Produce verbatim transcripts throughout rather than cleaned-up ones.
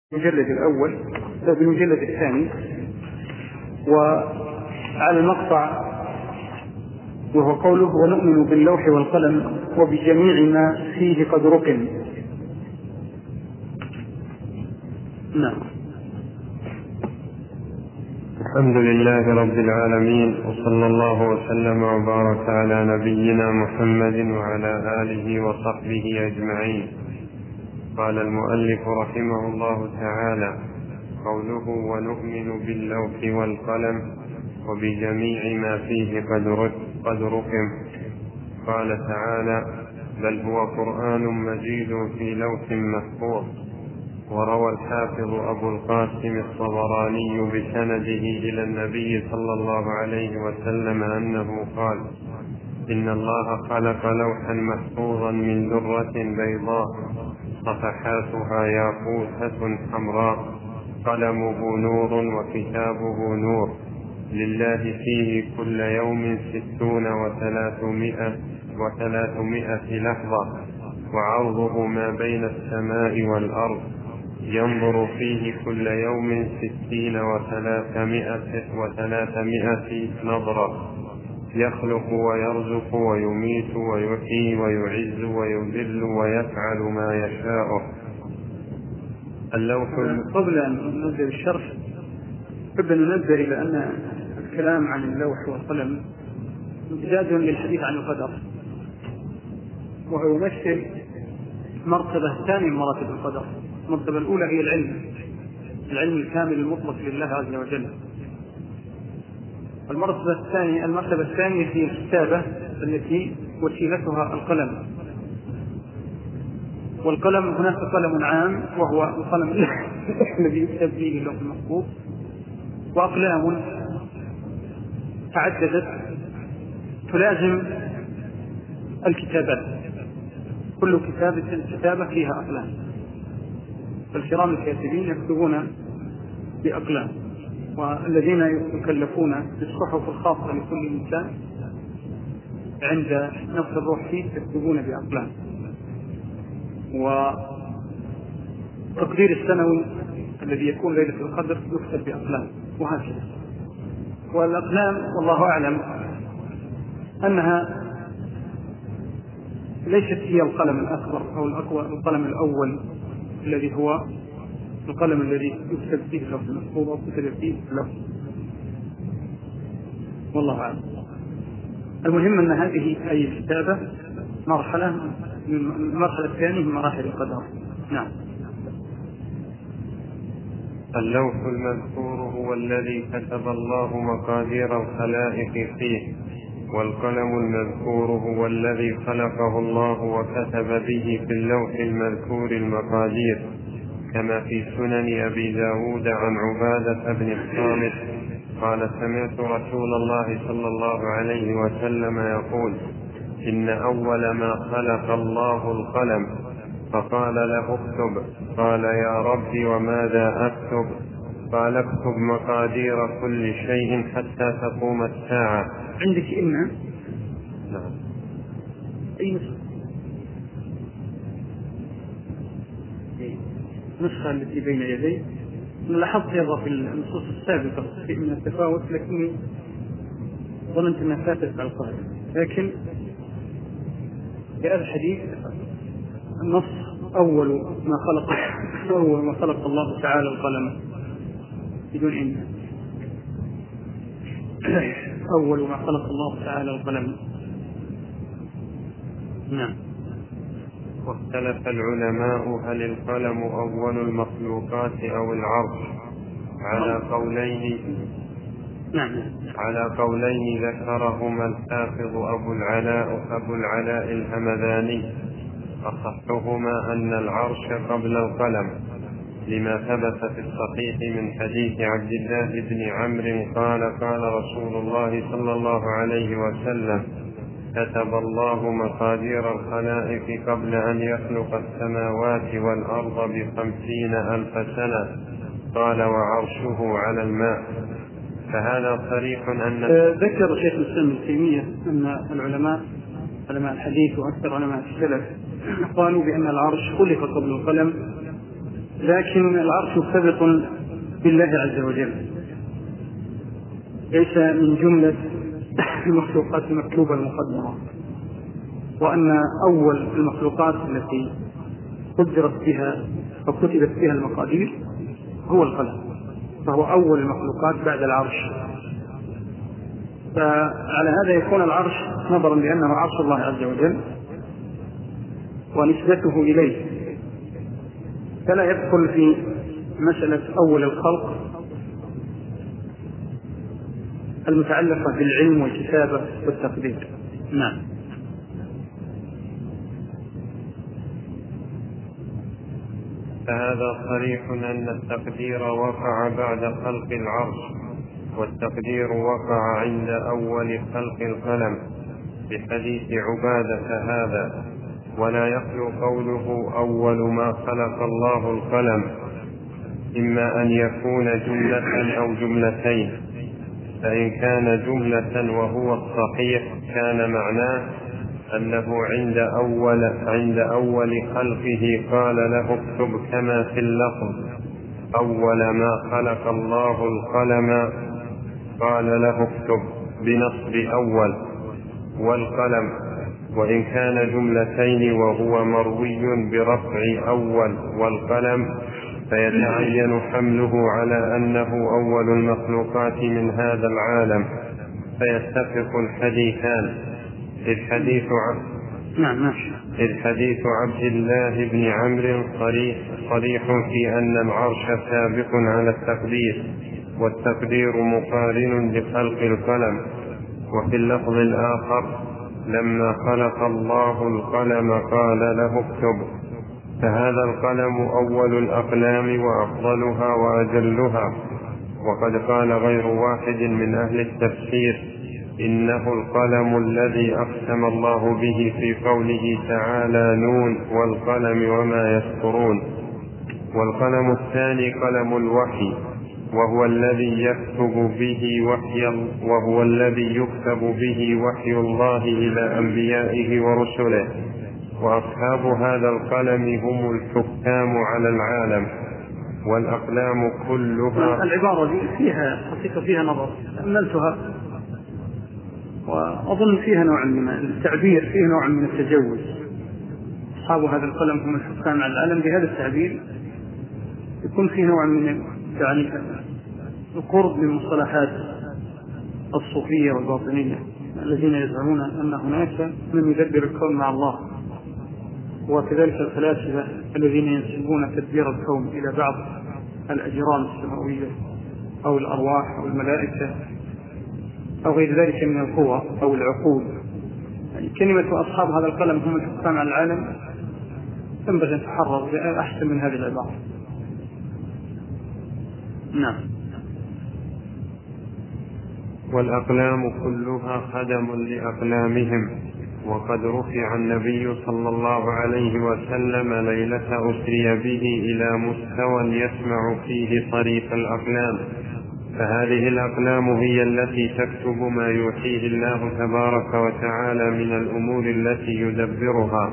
المجلد الأول بالمجلد الثاني، وعلى المقطع وهو قوله ونؤمن باللوح والقلم وبجميع ما فيه قد ركن. نعم. الحمد لله رب العالمين، وصلى الله وسلم وبارك على نبينا محمد وعلى آله وصحبه أجمعين. قال المؤلف رحمه الله تعالى: قوله ونؤمن باللوح والقلم وبجميع ما فيه قد ركم. قال تعالى: بل هو قرآن مجيد في لوح محفوظ. وروى الحافظ أبو القاسم الطبراني بسنده إلى النبي صلى الله عليه وسلم أنه قال: إن الله خلق لوحا محفوظا من درة بيضاء صفحاتها ياقوتة حمراء، قلمه نور وكتابه نور، لله فيه كل يوم ستون وثلاثمائة وثلاثمائة لحظة، وعرضه ما بين السماء والأرض، ينظر فيه كل يوم ستين وثلاثمائة وثلاثمائة نظرة، يخلق ويرزق ويميت ويحيي ويعز ويذل ويفعل ما يشاء. اللوح. قبل أن نبدأ الشرح قبل أن ننبه إلى أن الكلام عن اللوح والقلم امتداد للحديث عن القدر، وهو يمثل مرتبة ثانية من مراتب القدر. المرتبة الأولى هي العلم العلم الكامل المطلق لله عز وجل. المرتبة الثانية المرتبة الثانية هي الكتابة التي وسيلتها القلم. والقلم هناك قلم عام وهو القلم الذي يكتب فيه اللوح المحفوظ، وأقلام تعددت تلازم الكتابات. كل كتابة كتابة فيها أقلام، فالكرام الكاتبين يكتبون بأقلام، والذين يكلفون بالصحف الخاصة لكل إنسان عند نفس الروح فيه يكتبون بأقلام. وتقدير السنوي الذي يكون ليلة القدر يكتب بأقلام، وهكذا. والأقلام والله أعلم أنها ليست هي القلم الأكبر أو الأقوى، القلم الأول الذي هو القلم الذي يكتب فيه اللوح المحفوظ أو كتب فيه اللوح، والله أعلم. المهم أن هذه أي كتابة مرحلة من المرحلة الثانية من مراحل القدر. نعم. اللوح المذكور هو الذي كتب الله مقادير الخلائق فيه، والقلم المذكور هو الذي خلقه الله وكتب به في اللوح المذكور المقادير، كما في سنن أبي داود عن عبادة بن الصامت قال: سمعت رسول الله صلى الله عليه وسلم يقول: إن أول ما خلق الله القلم، فقال له اكتب، قال: يا رب وماذا أكتب؟ قال: اكتب مقادير كل شيء حتى تقوم الساعة. عندك إن؟ نعم. أي نسخة؟ النسخة التي بين يدي لاحظت أيضا في النصوص السابقة شيء من التفاوت، لكني ظننت أنها فاتت على القاهرة. لكن في هذا الحديث النص أول ما خلق أول ما خلق الله تعالى القلم بدون إن. أول ما خلق الله تعالى القلم. نعم. واختلف العلماء هل القلم أول المخلوقات أو العرش على قولين نعم. على قولين ذكرهما الحافظ أبو العلاء أبو العلاء الهمذاني. أصحهما أن العرش قبل القلم، لما ثبت في الصحيح من حديث عبد الله بن عمرو قال: قال رسول الله صلى الله عليه وسلم: كتب الله مقادير الخلائق قبل أن يخلق السماوات والأرض بخمسين ألف سنة. قال: وعرشه على الماء. فهذا صريح أن ذكر شيخ الإسلام ابن تيمية أن العلماء علماء الحديث وأكثر علماء السلف قالوا بأن العرش خلق قبل القلم لكن العرش مرتبط بالله عز وجل، ليس من جملة المخلوقات المكتوبة المقدرة، وأن أول المخلوقات التي قدرت بها وكتبت بها المقادير هو القلم، فهو أول المخلوقات بعد العرش. فعلى هذا يكون العرش نظرا لأنه عرش الله عز وجل ونسبته إليه، فلا يدخل في مسألة أول الخلق المتعلقة بالعلم والكتابة والتقدير. نعم. فهذا صريح أن التقدير وقع بعد خلق العرش، والتقدير وقع عند أول خلق القلم بحديث عبادة هذا، ولا يخلو قوله أول ما خلق الله القلم، إما أن يكون جملة أو جملتين، فإن كان جملة وهو الصحيح كان معناه أنه عند أول, عند أول خلقه قال له اكتب كما في اللفظ أول ما خلق الله القلم قال له اكتب بنصب أول والقلم. وإن كان جملتين وهو مروي برفع أول والقلم فيتعين حمله على أنه أول المخلوقات من هذا العالم، فيتفق الحديثان. الحديث عن نعم الحديث عبد الله بن عمرو صريح, صريح في أن العرش سابق على التقدير، والتقدير مقارن لخلق القلم. وفي اللفظ الآخر لما خلق الله القلم قال له اكتب، فهذا القلم أول الأقلام وأفضلها وأجلها. وقد قال غير واحد من أهل التفسير إنه القلم الذي أقسم الله به في قوله تعالى نون والقلم وما يسطرون. والقلم الثاني قلم الوحي، وهو الذي يكتب به وحي وهو الذي يكتب به وحي الله إلى أنبيائه ورسله، وأصحاب هذا القلم هم الحكام على العالم. والأقلام كلها. العبارة دي فيها حقيقة فيها نظر، تأملتها وأظن فيها نوع من التعبير، فيه نوع من التجوز. أصحاب هذا القلم هم الحكام على العالم، بهذا التعبير يكون فيه نوع من يعني القرب من مصطلحات الصوفية والباطنية الذين يزعمون أن هناك من يدبر الكون مع الله، وكذلك الفلاسفة الذين ينسبون تدبير الكون إلى بعض الأجرام السماوية أو الأرواح أو الملائكة أو غير ذلك من القوى أو العقول. يعني كلمة أصحاب هذا القلم هم الحكام على العالم ينبغي أن تحرر أحسن من هذه العبارة. نعم. والأقلام كلها خدم لأقلامهم. وقد رفع النبي صلى الله عليه وسلم ليلة أسري به إلى مستوى يسمع فيه صريف الأقلام، فهذه الأقلام هي التي تكتب ما يوحيه الله تبارك وتعالى من الأمور التي يدبرها.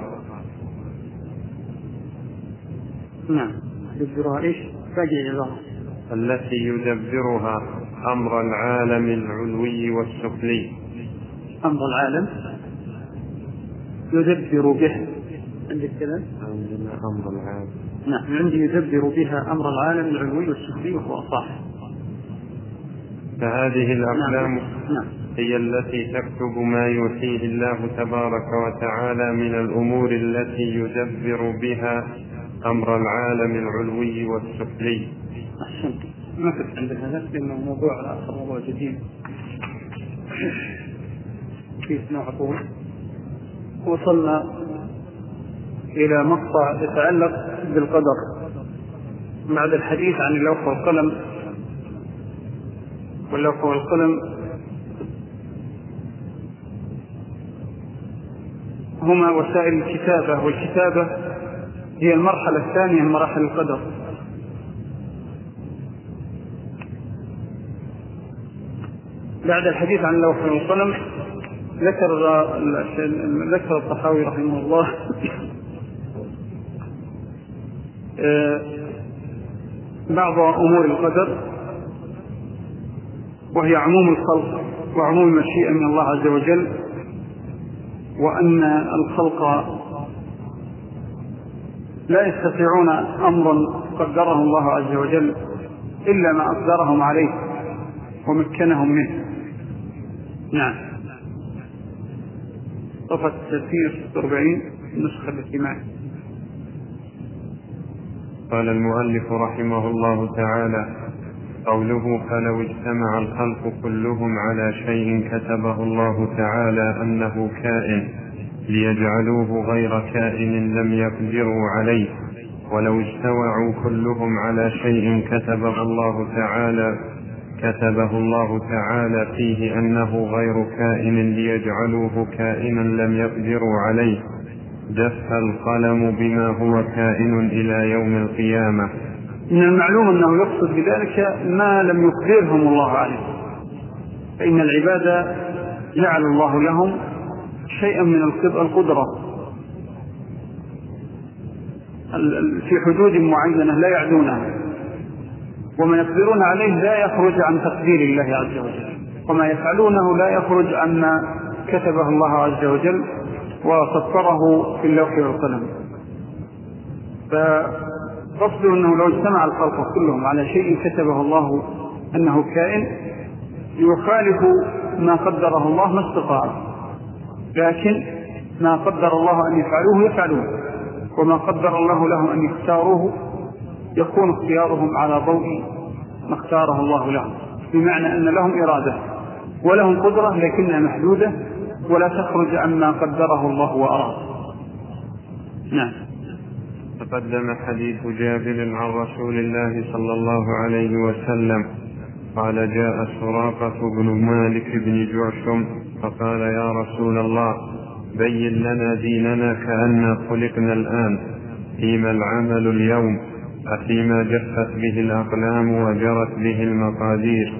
نعم. يدبرها إيش؟ فاجئ التي يدبرها أمر العالم العلوي والسفلي. أمر العالم يدبر به. عندك كذا؟ عندنا أمر العالم. نعم، عندي يدبر بها أمر العالم العلوي والسفلي وهو صح. فهذه الأقلام نعم. نعم. هي التي تكتب ما يوحيه الله تبارك وتعالى من الأمور التي يدبر بها أمر العالم العلوي والسفلي. أحسنت. ما كنت عند هذا لأنه موضوع آخر، موضوع جديد فيه نوع طول. وصلنا إلى مقطع يتعلق بالقدر بعد الحديث عن اللوح والقلم. واللوح والقلم هما وسائل الكتابة، والكتابة هي المرحلة الثانية من مراحل القدر. بعد الحديث عن اللوح والقلم ذكر ذكر الطحاوي رحمه الله بعض أمور القدر، وهي عموم الخلق وعموم المشيئة من الله عز وجل، وأن الخلق لا يستطيعون أمرا قدره الله عز وجل إلا ما أقدرهم عليه ومكنهم منه. نعم. صفحة التفسير أربعين النسخة التي معي. قال المؤلف رحمه الله تعالى: قوله فلو اجتمع الخلق كلهم على شيء كتبه الله تعالى أنه كائن ليجعلوه غير كائن لم يقدروا عليه، ولو اجتمعوا كلهم على شيء كتبه الله تعالى كتبه الله تعالى فيه أنه غير كائن ليجعلوه كائنا لم يقدروا عليه دف القلم بما هو كائن إلى يوم القيامة. من المعلوم أنه يقصد بذلك ما لم يقدرهم الله عليه، فإن العبادة جعل الله لهم شيئا من القدرة في حدود معينة لا يعدونها، وما يقدرون عليه لا يخرج عن تقدير الله عز وجل، وما يفعلونه لا يخرج عما كتبه الله عز وجل وسطره في اللوح والقلم. فقصده أنه لو اجتمع الخلق كلهم على شيء كتبه الله أنه كائن يخالف ما قدره الله ما استطاع، لكن ما قدر الله أن يفعلوه يفعلون، وما قدر الله لهم أن يختاروه يكون اختيارهم على ضوء ما اختاره الله لهم، بمعنى أن لهم إرادة ولهم قدرة لكنها محدودة ولا تخرج عما قدره الله وأراد. نعم. تقدم حديث جابر عن رسول الله صلى الله عليه وسلم قال: جاء سراقة بن مالك بن جعشم فقال: يا رسول الله، بين لنا ديننا كأننا خلقنا الآن، فيما العمل اليوم؟ أفيما جفت به الأقلام وجرت به المقادير،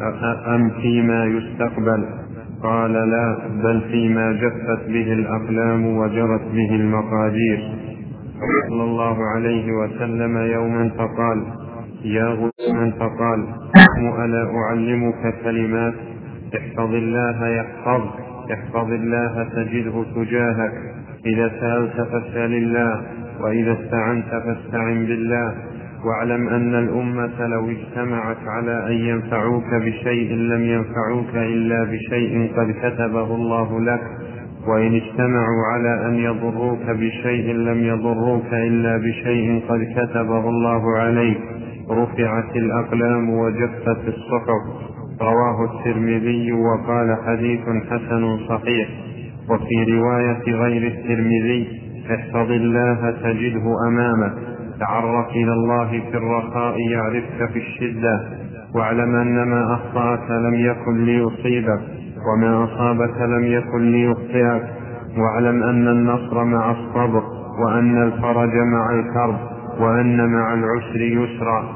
أم فيما يستقبل؟ قال: لا، بل فيما جفت به الأقلام وجرت به المقادير. صلى الله عليه وسلم يوما فقال: يا غلام، فقال: ألا أعلمك كلمات؟ احفظ الله يحفظك، احفظ الله تجده تجاهك، إذا سألت فاسأل الله، وإذا استعنت فاستعن بالله، واعلم أن الأمة لو اجتمعت على أن ينفعوك بشيء لم ينفعوك إلا بشيء قد كتبه الله لك، وإن اجتمعوا على أن يضروك بشيء لم يضروك إلا بشيء قد كتبه الله عليك، رفعت الأقلام وجفت الصحف. رواه الترمذي وقال: حديث حسن صحيح. وفي رواية غير الترمذي: احفظ الله تجده أمامك، تعرف إلى الله في الرخاء يعرفك في الشدة، واعلم أن ما أخطأك لم يكن ليصيبك، وما أصابك لم يكن ليخطئك، واعلم أن النصر مع الصبر، وأن الفرج مع الكرب، وأن مع العسر يسرا.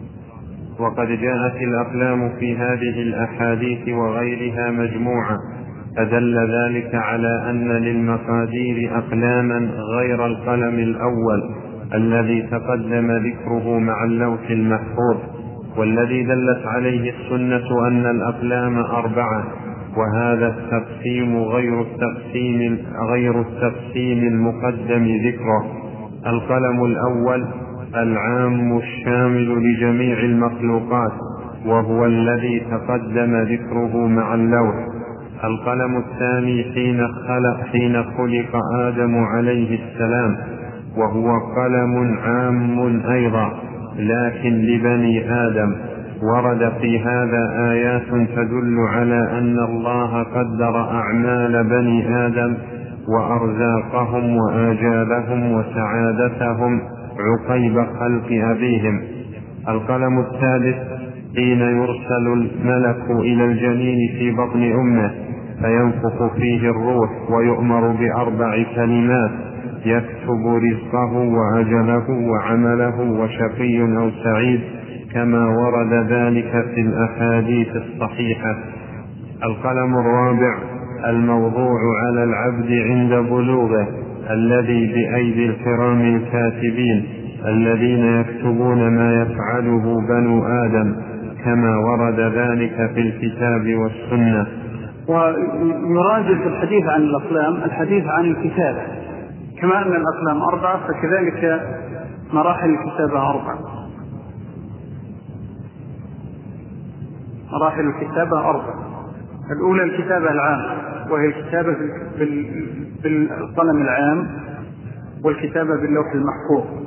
وقد جاءت الأقلام في هذه الأحاديث وغيرها مجموعة، فدل ذلك على أن للمقادير أقلاما غير القلم الأول الذي تقدم ذكره مع اللوح المحفوظ، والذي دلت عليه السنة أن الأقلام أربعة، وهذا التقسيم غير التقسيم, غير التقسيم المقدم ذكره. القلم الأول العام الشامل لجميع المخلوقات، وهو الذي تقدم ذكره مع اللوح. القلم الثاني حين خلق, حين خلق آدم عليه السلام، وهو قلم عام أيضا لكن لبني آدم. ورد في هذا آيات تدل على أن الله قدر أعمال بني آدم وأرزاقهم وآجالهم وسعادتهم عقيب خلق أبيهم. القلم الثالث حين يرسل الملك إلى الجنين في بطن أمه فينفخ فيه الروح ويؤمر بأربع كلمات: يكتب رزقه وأجله وعمله وشقي أو سعيد، كما ورد ذلك في الأحاديث الصحيحة. القلم الرابع الموضوع على العبد عند بلوغه، الذي بأيدي الكرام الكاتبين، الذين يكتبون ما يفعله بنو آدم كما ورد ذلك في الكتاب والسنة. ويرادف الحديث عن الأقلام الحديث عن الكتابة، كما أن الأقلام أربعة فكذلك مراحل الكتابة أربعة. مراحل الكتابة أربعة. الأولى الكتابة العامة، وهي الكتابة بالقلم العام، والكتابة باللوح المحفوظ.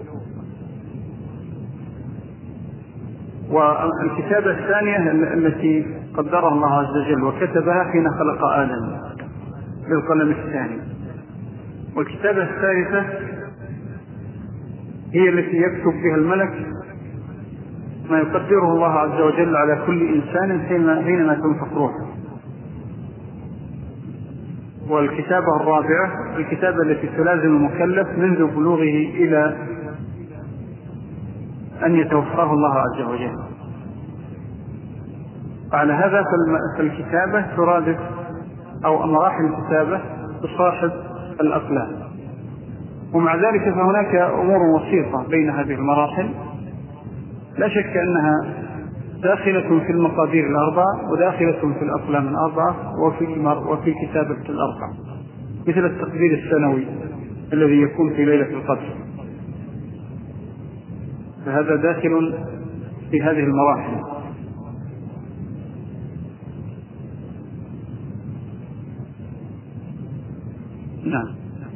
والكتابة الثانية التي قدرها الله عز وجل وكتبها حين خلق آدم بالقلم الثاني. والكتابة الثالثة هي التي يكتب بها الملك ما يقدره الله عز وجل على كل إنسان حينما تنفخ روحه. والكتابة الرابعة الكتابة التي تلازم المكلف منذ بلوغه إلى أن يتوفاه الله عز وجل. على هذا فالكتابة ترادف أو مراحل الكتابة تصاحب الأقلام. ومع ذلك فهناك أمور وسيطة بين هذه المراحل لا شك أنها داخلة في المقادير الأربعة وداخلة في الأقلام الأربعة وفي وفي كتابة الأربعة، مثل التقدير السنوي الذي يكون في ليلة القدر، فهذا داخل في هذه المراحل. نعم.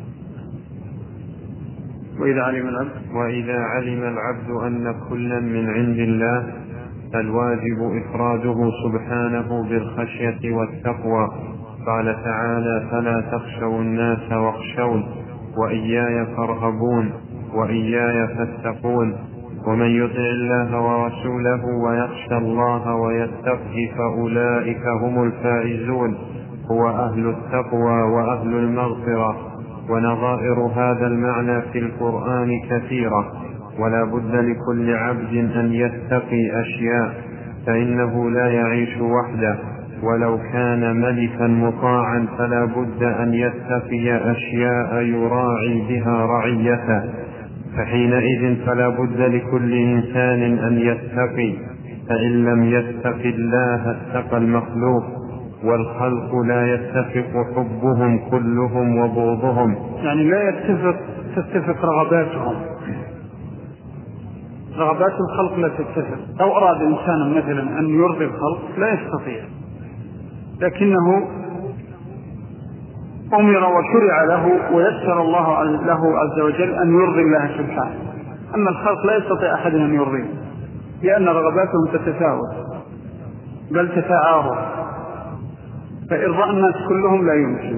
وإذا علم العبد وإذا علم العبد أن كلا من عند الله فالواجب إفراده سبحانه بالخشية والتقوى. قال تعالى: فلا تخشوا الناس واخشون وإياي فارهبون وإياي فاتقون. ومن يطع الله ورسوله ويخشى الله ويتقه فأولئك هم الفائزون. هو أهل التقوى وأهل المغفرة. ونظائر هذا المعنى في القرآن كثيرة، ولا بد لكل عبد أن يتقي أشياء، فإنه لا يعيش وحده، ولو كان ملكا مطاعا فلا بد أن يتقي أشياء يراعي بها رعيته، فحينئذ فلا بد لكل إنسان أن يتقي، فإن لم يتق الله اتقى المخلوق. والخلق لا يتفق حبهم كلهم وبغضهم، يعني لا يتفق تتفق رغباتهم، رغبات الخلق لا تتفق. لو أراد إنسان مثلا أن يرضي الخلق لا يستطيع، لكنه أمر وشرع له ويسر الله له عز وجل أن يرضي الله سبحانه. أما الخلق لا يستطيع أحد أن يرضيه، لأن رغباتهم تتفاوت بل تتعارض، فإرضاء الناس كلهم لا يمكن،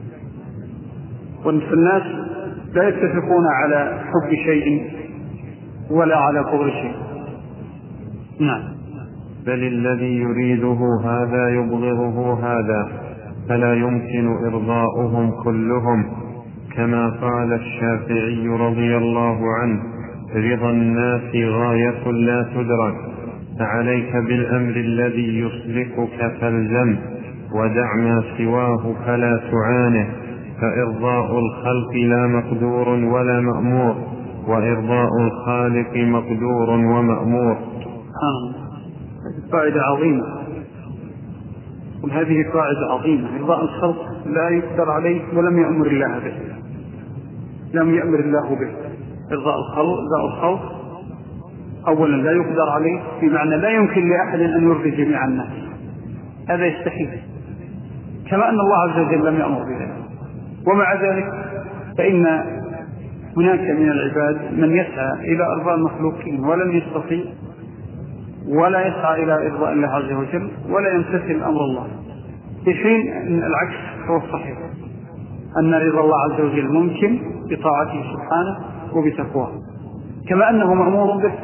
والناس لا يتفقون على حب شيء ولا على كبر شيء. نعم. بل الذي يريده هذا يبغضه هذا، فلا يمكن إرضاؤهم كلهم، كما قال الشافعي رضي الله عنه: رضا الناس غاية لا تدرك، فعليك بالأمر الذي يصلحك فالزم، ودع ما سواه فلا تعانه، فإرضاء الخلق لا مقدور ولا مأمور، وإرضاء الخالق مقدور ومأمور. آه. قاعدة عظيمة، وهذه قاعدة عظيمة. إرضاء الخلق لا يقدر عليه ولم يأمر الله به، لم يأمر الله به. إرضاء الخلق إرضاء الخلق أولا لا يقدر عليه، بمعنى لا يمكن لأحد أن يرضي جميع الناس، هذا يستحيل، كما أن الله عز وجل لم يأمر بذلك. ومع ذلك فإن هناك من العباد من يسعى إلى إرضاء المخلوقين ولم يستطيع، ولا يسعى إلى إرضاء الله عز وجل ولا يمتثل أمر الله، في حين أن العكس هو الصحيح، أن رضا الله عز وجل ممكن بطاعته سبحانه وبتقواه، كما أنه مأمور به.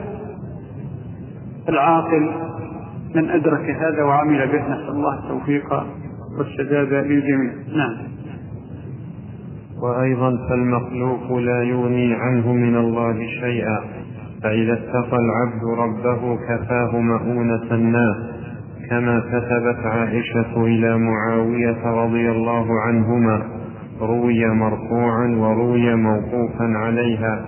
العاقل من أدرك هذا وعمل به، نسأل الله التوفيق والسداد للجميع. نعم. وأيضا فالمخلوق لا يغني عنه من الله شيئا، فإذا اتقى العبد ربه كفاه مؤونة الناس، كما كتبت عائشة إلى معاوية رضي الله عنهما، روي مرفوعا وروي موقوفا عليها: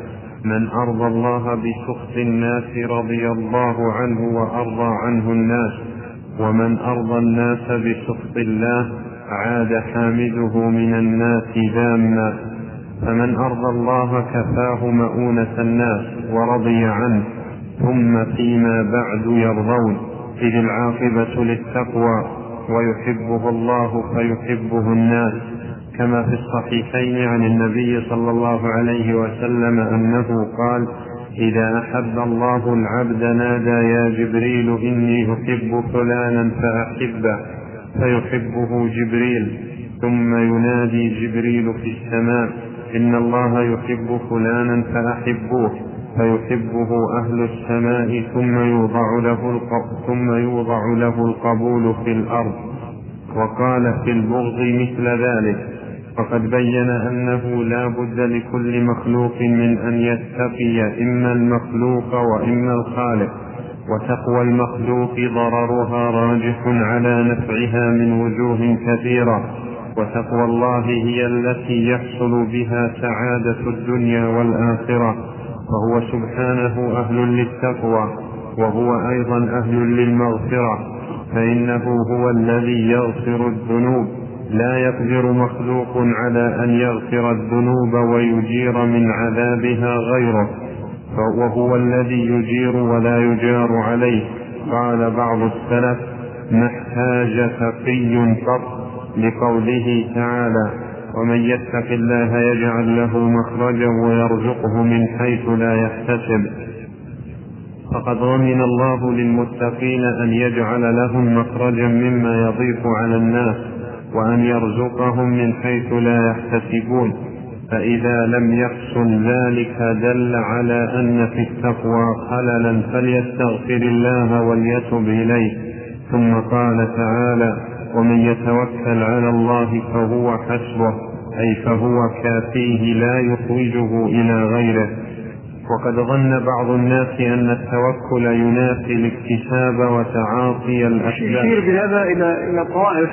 من أرضى الله بسخط الناس رضي الله عنه وأرضى عنه الناس، ومن أرضى الناس بسخط الله عاد حامده من الناس ذاما. فمن أرضى الله كفاه مؤونة الناس ورضي عنه، ثم فيما بعد يرضون، إذ العاقبة للتقوى، ويحبه الله فيحبه الناس، كما في الصحيحين عن النبي صلى الله عليه وسلم أنه قال: إذا أحب الله العبد نادى يا جبريل إني أحب فلانا فأحبه، فيحبه جبريل، ثم ينادي جبريل في السماء: إن الله يحب فلانا فأحبوه، فيحبه أهل السماء، ثم يوضع له ثم يوضع له القبول في الأرض. وقال في البغض مثل ذلك. فقد بين أنه لا بد لكل مخلوق من أن يتقي إما المخلوق وإما الخالق، وتقوى المخلوق ضررها راجح على نفعها من وجوه كثيرة، وتقوى الله هي التي يحصل بها سعادة الدنيا والآخرة، فهو سبحانه أهل للتقوى، وهو أيضا أهل للمغفرة، فإنه هو الذي يغفر الذنوب، لا يقدر مخلوق على أن يغفر الذنوب ويجير من عذابها غيره، وهو الذي يجير ولا يجار عليه. قال بعض السلف: ما احتاج تقي قط، لقوله تعالى: ومن يتق الله يجعل له مخرجا ويرزقه من حيث لا يحتسب. فقد ضمن الله للمتقين أن يجعل لهم مخرجا مما يضيق على الناس، وأن يرزقهم من حيث لا يحتسبون. فإذا لم يحصل ذلك دل على أن في التقوى خللا، فليستغفر الله وليتب إليه. ثم قال تعالى: ومن يتوكل على الله فهو حسبه، أي فهو كافيه لا يخرجه إلى غيره. وقد ظن بعض الناس أن التوكل ينافي الاكتساب وتعاطي الأسباب. يشير بهذا إلى إلى طوائف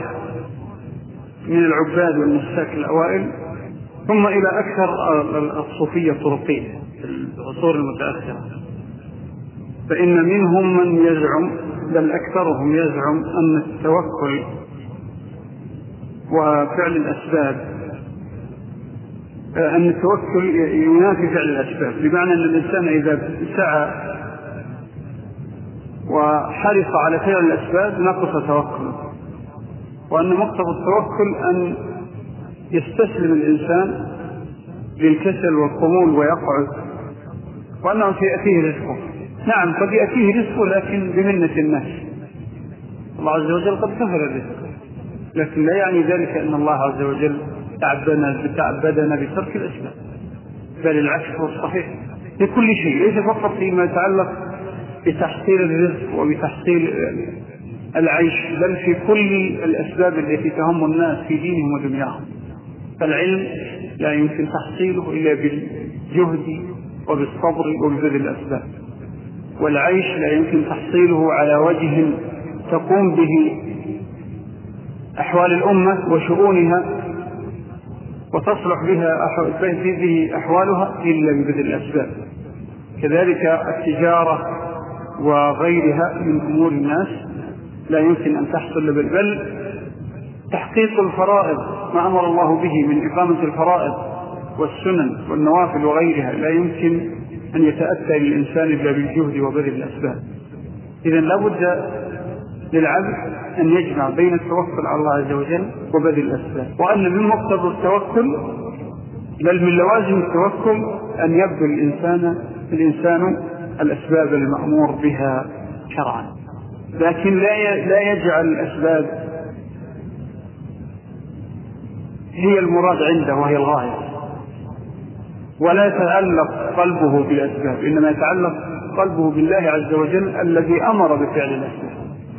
من العباد والنساك الأوائل، ثم إلى أكثر الصوفية الطرقية في العصور المتأخرة. فإن منهم من يزعم، بل أكثرهم يزعم، أن التوكل وفعل الأسباب أن التوكل ينافي فعل الأسباب، بمعنى أن الإنسان إذا سعى وحرص على فعل الأسباب نقص توكله، وأن مقتضى التوكل أن يستسلم الإنسان للكسل والخمول ويقعد، وأنه سيأتيه رزقه. نعم قد يأتيه رزقه لكن بمنة الناس، الله عز وجل قد كفر الرزق، لكن لا يعني ذلك أن الله عز وجل تعبدنا, تعبدنا بترك الأسباب، بل العكس هو الصحيح في كل شيء، ليس فقط فيما يتعلق بتحصيل الرزق وبتحصيل العيش، بل في كل الأسباب التي تهم الناس في دينهم ودنياهم. فالعلم لا يمكن تحصيله إلا بالجهد وبالصبر وببذل الأسباب، والعيش لا يمكن تحصيله على وجه تقوم به أحوال الأمة وشؤونها وتصلح بها به أحوالها إلا ببذل الأسباب. كذلك التجارة وغيرها من أمور الناس لا يمكن أن تحصل، بل تحقيق الفرائض ما أمر الله به من إقامة الفرائض والسنن والنوافل وغيرها لا يمكن أن يتأتى للإنسان إلا بالجهد وبذل الأسباب. إذن لا بد للعبد أن يجمع بين التوكل على الله عز وجل وبذل الأسباب، وأن من مقتضى التوكل بل من لوازم التوكل أن يبذل الإنسان الإنسان الأسباب المأمور بها شرعا، لكن لا يجعل الأسباب هي المراد عنده وهي الغاية، ولا يتعلق قلبه بالأسباب، إنما يتعلق قلبه بالله عز وجل الذي أمر بفعل الأسباب.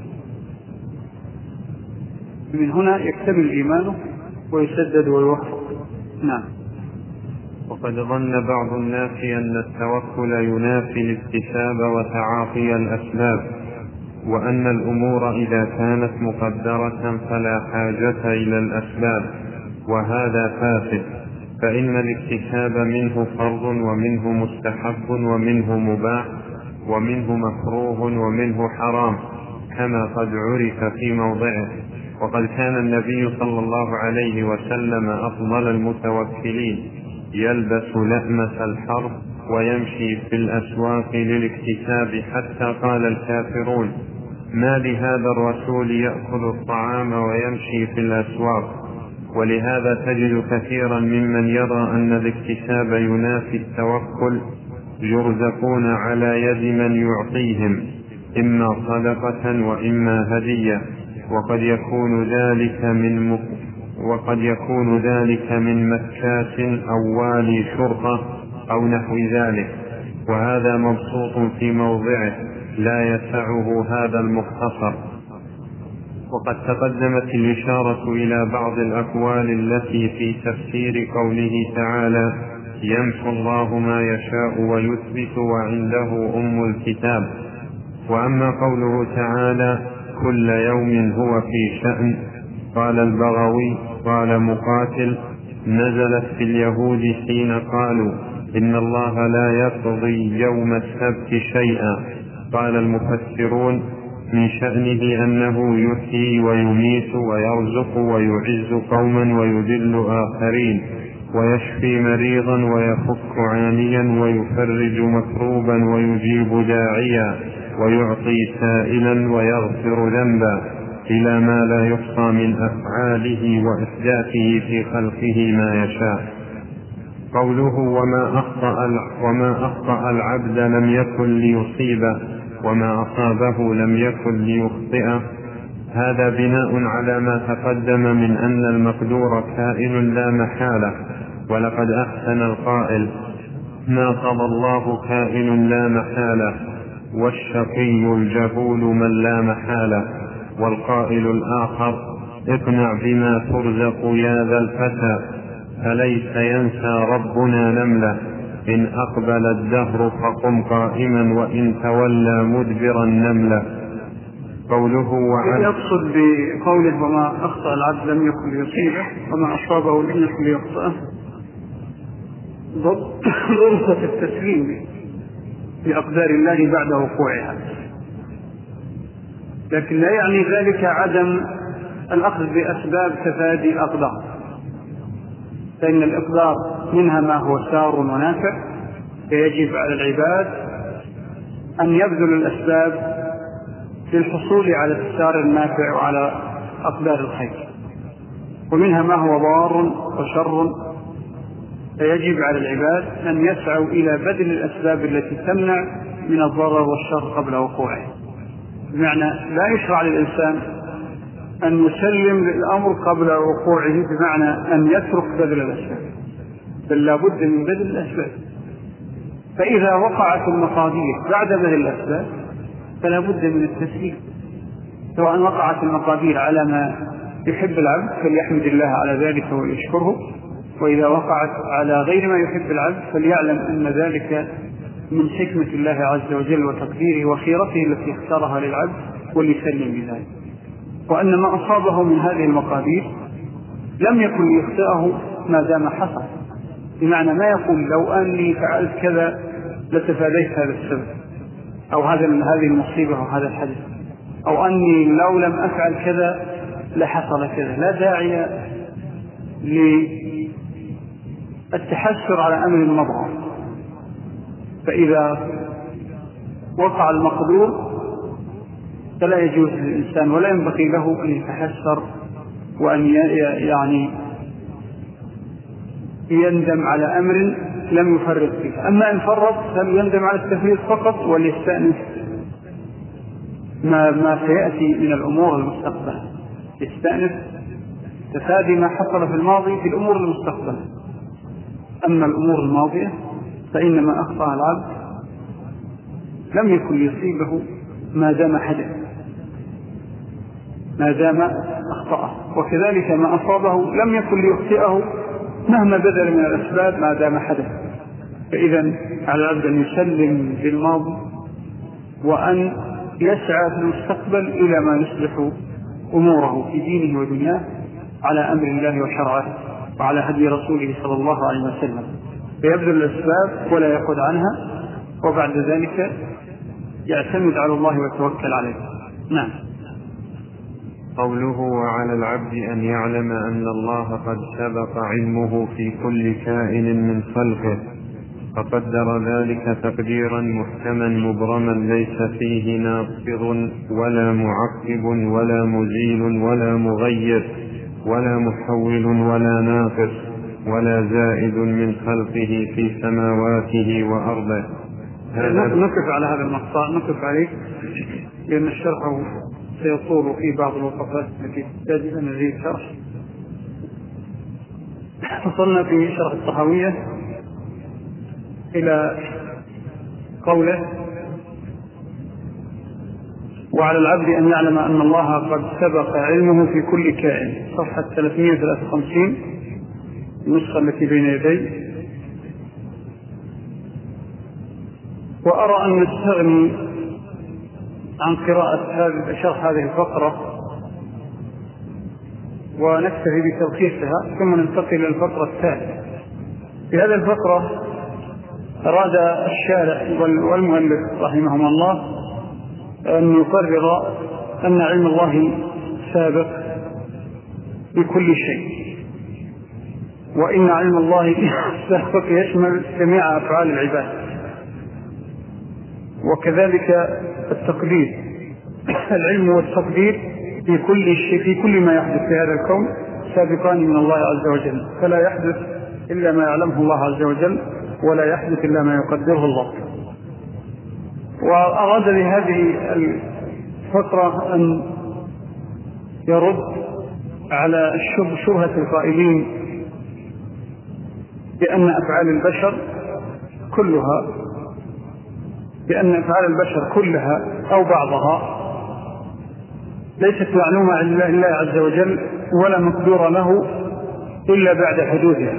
من هنا يكتمل إيمانه ويسدد ويوفق. نعم. وقد ظن بعض الناس أن التوكل ينافي الاكتساب وتعاطي الأسباب، وأن الأمور إذا كانت مقدرة فلا حاجة إلى الأسباب، وهذا فاسد، فإن الاكتساب منه فرض ومنه مستحب ومنه مباح ومنه مكروه ومنه حرام كما قد عرف في موضعه. وقد كان النبي صلى الله عليه وسلم أفضل المتوكلين، يلبس لأمة الحرب ويمشي في الأسواق للاكتساب، حتى قال الكافرون: ما لهذا الرسول يأكل الطعام ويمشي في الأسواق. ولهذا تجد كثيرا ممن يرى أن الاكتساب ينافي التوكل يرزقون على يد من يعطيهم، إما صدقة وإما هدية، وقد يكون ذلك من مك... وقد يكون ذلك من مكاس أو والي شرطة أو نحو ذلك، وهذا مبسوط في موضعه لا يسعه هذا المختصر. وقد تقدمت الإشارة إلى بعض الأقوال التي في تفسير قوله تعالى: يمحو الله ما يشاء ويثبت وعنده أم الكتاب. وأما قوله تعالى: كل يوم هو في شأن، قال البغوي قال مقاتل: نزلت في اليهود حين قالوا إن الله لا يقضي يوم السبت شيئا. قال المفسرون: من شأنه أنه يحيي ويميت ويرزق ويعز قوما ويذل آخرين، ويشفي مريضا ويفك عانيا ويفرج مكروبا ويجيب داعيا ويعطي سائلا ويغفر ذنبا، إلى ما لا يحصى من أفعاله وإحداثه في خلقه ما يشاء. قوله: وما أخطأ وما أخطأ العبد لم يكن ليصيبه وما أصابه لم يكن ليخطئه، هذا بناء على ما تقدم من أن المقدور كائن لا محالة. ولقد أحسن القائل: ما قضى الله كائن لا محالة، والشقي الجهول من لا محالة. والقائل الآخر: اقنع بما ترزق يا ذا الفتى، أليس ينسى ربنا نملة، إن أقبل الدهر فقم قائما وإن تولى مدبرا نملة. قوله وعن يقصد بقوله وما أخطأ العبد لم يكن ليصيبه وما أصابه لم يكن ليخطئه ضرورة التسليم بأقدار الله بعد وقوعها، لكن لا يعني ذلك عدم الأخذ بأسباب تفادي الأقدار، فإن الأقدار منها ما هو سار ونافع، فيجب على العباد أن يبذلوا الأسباب للحصول على السار النافع وعلى أقدار الخير، ومنها ما هو ضار وشر، فيجب على العباد أن يسعوا إلى بذل الأسباب التي تمنع من الضرر والشر قبل وقوعه. بمعنى لا يشرع للإنسان أن يسلم للأمر قبل وقوعه، بمعنى أن يترك بذل الأسباب، بل لا بد من بذل الأسباب. فإذا وقعت المقادير بعد بذل الأسباب فلا بد من التسليم، سواء وقعت المقادير على ما يحب العبد فليحمد الله على ذلك ويشكره، وإذا وقعت على غير ما يحب العبد فليعلم أن ذلك من حكمة الله عز وجل وتقديره وخيرته التي اختارها للعبد وليسلم بذلك، وأن ما أصابه من هذه المقادير لم يكن ليخطئه ما دام حصل. بمعنى ما يقول لو أني فعلت كذا لتفاديت هذا السبب أو هذا هذه المصيبة أو هذا الحدث، أو أني لو لم أفعل كذا لحصل كذا. لا داعي للتحسر على أمر مضى، فإذا وقع المقدور فلا يجوز للإنسان ولا ينبغي له أن يتحسر وأن يعني يندم على أمر لم يفرط فيه. أما إن فرط فليندم على التفريط فقط وليستأنف ما, ما سيأتي من الأمور المستقبلة، يستأنف تفادي ما حصل في الماضي في الأمور المستقبلة. أما الأمور الماضية فإنما أخطأ العبد لم يكن ليصيبه ما دام حدث، ما دام أخطأه، وكذلك ما أصابه لم يكن ليخطئه مهما بذل من الأسباب ما دام حدث. فإذا على العبد أن يسلم بالماضي وأن يسعى في المستقبل إلى ما يصلح أموره في دينه ودنياه على أمر الله وشرعه. وعلى هدي رسوله صلى الله عليه وسلم، فيبذل الأسباب ولا يأخذ عنها، وبعد ذلك يعتمد على الله ويتوكل عليه. نعم. قوله وعلى العبد أن يعلم أن الله قد سبق علمه في كل كائن من خلقه، فقدر ذلك تقديرا محكما مبرما ليس فيه ناقض ولا معقب ولا مزيل ولا مغير ولا محول ولا ناقص ولا زائد من خلقه في سماواته وأرضه. نقف على هذا المقطع، نقف عليه لأن الشرح سيطول في بعض الوقفات التي تحتاج إلى مزيد شرح. وصلنا في شرح الطحاوية إلى قوله وعلى العبد أن يعلم أن الله قد سبق علمه في كل كائن، صفحة ثلاثمائة وثلاثة وخمسين، النسخة التي بين يدي. وأرى أن نستغني عن قراءة شرح هذه الفقرة ونكتفي بتلخيصها ثم ننتقل إلى الفقرة الثانية. في هذه الفقرة أراد الشارح والمؤلف رحمهم الله أن يقرر أن علم الله سابق بكل شيء، وإن علم الله سابق يشمل جميع أفعال العباد، وكذلك التقدير. العلم والتقدير في كل شيء، في كل ما يحدث في هذا الكون سابقان من الله عز وجل، فلا يحدث إلا ما يعلمه الله عز وجل، ولا يحدث إلا ما يقدره الله. وأراد بهذه الفقرة أن يرد على شبهة القائلين بأن أفعال البشر كلها بأن أفعال البشر كلها أو بعضها ليست معلومة عن الله عز وجل ولا مقدور له إلا بعد حدوثها.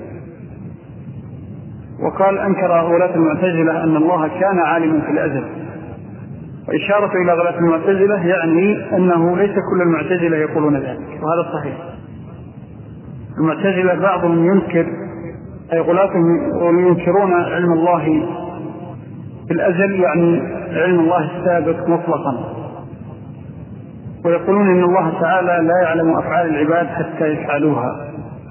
وقال أنكر غلاة المعتزلة أن الله كان عالما في الأزل، وإشارة إلى غلاة المعتزلة يعني أنه ليس كل المعتزلة يقولون ذلك، وهذا صحيح. المعتزلة بعضهم ينكر، أي غلاة ينكرون علم الله في الأزل، يعني علم الله السابق مطلقا، ويقولون إن الله تعالى لا يعلم أفعال العباد حتى يفعلوها.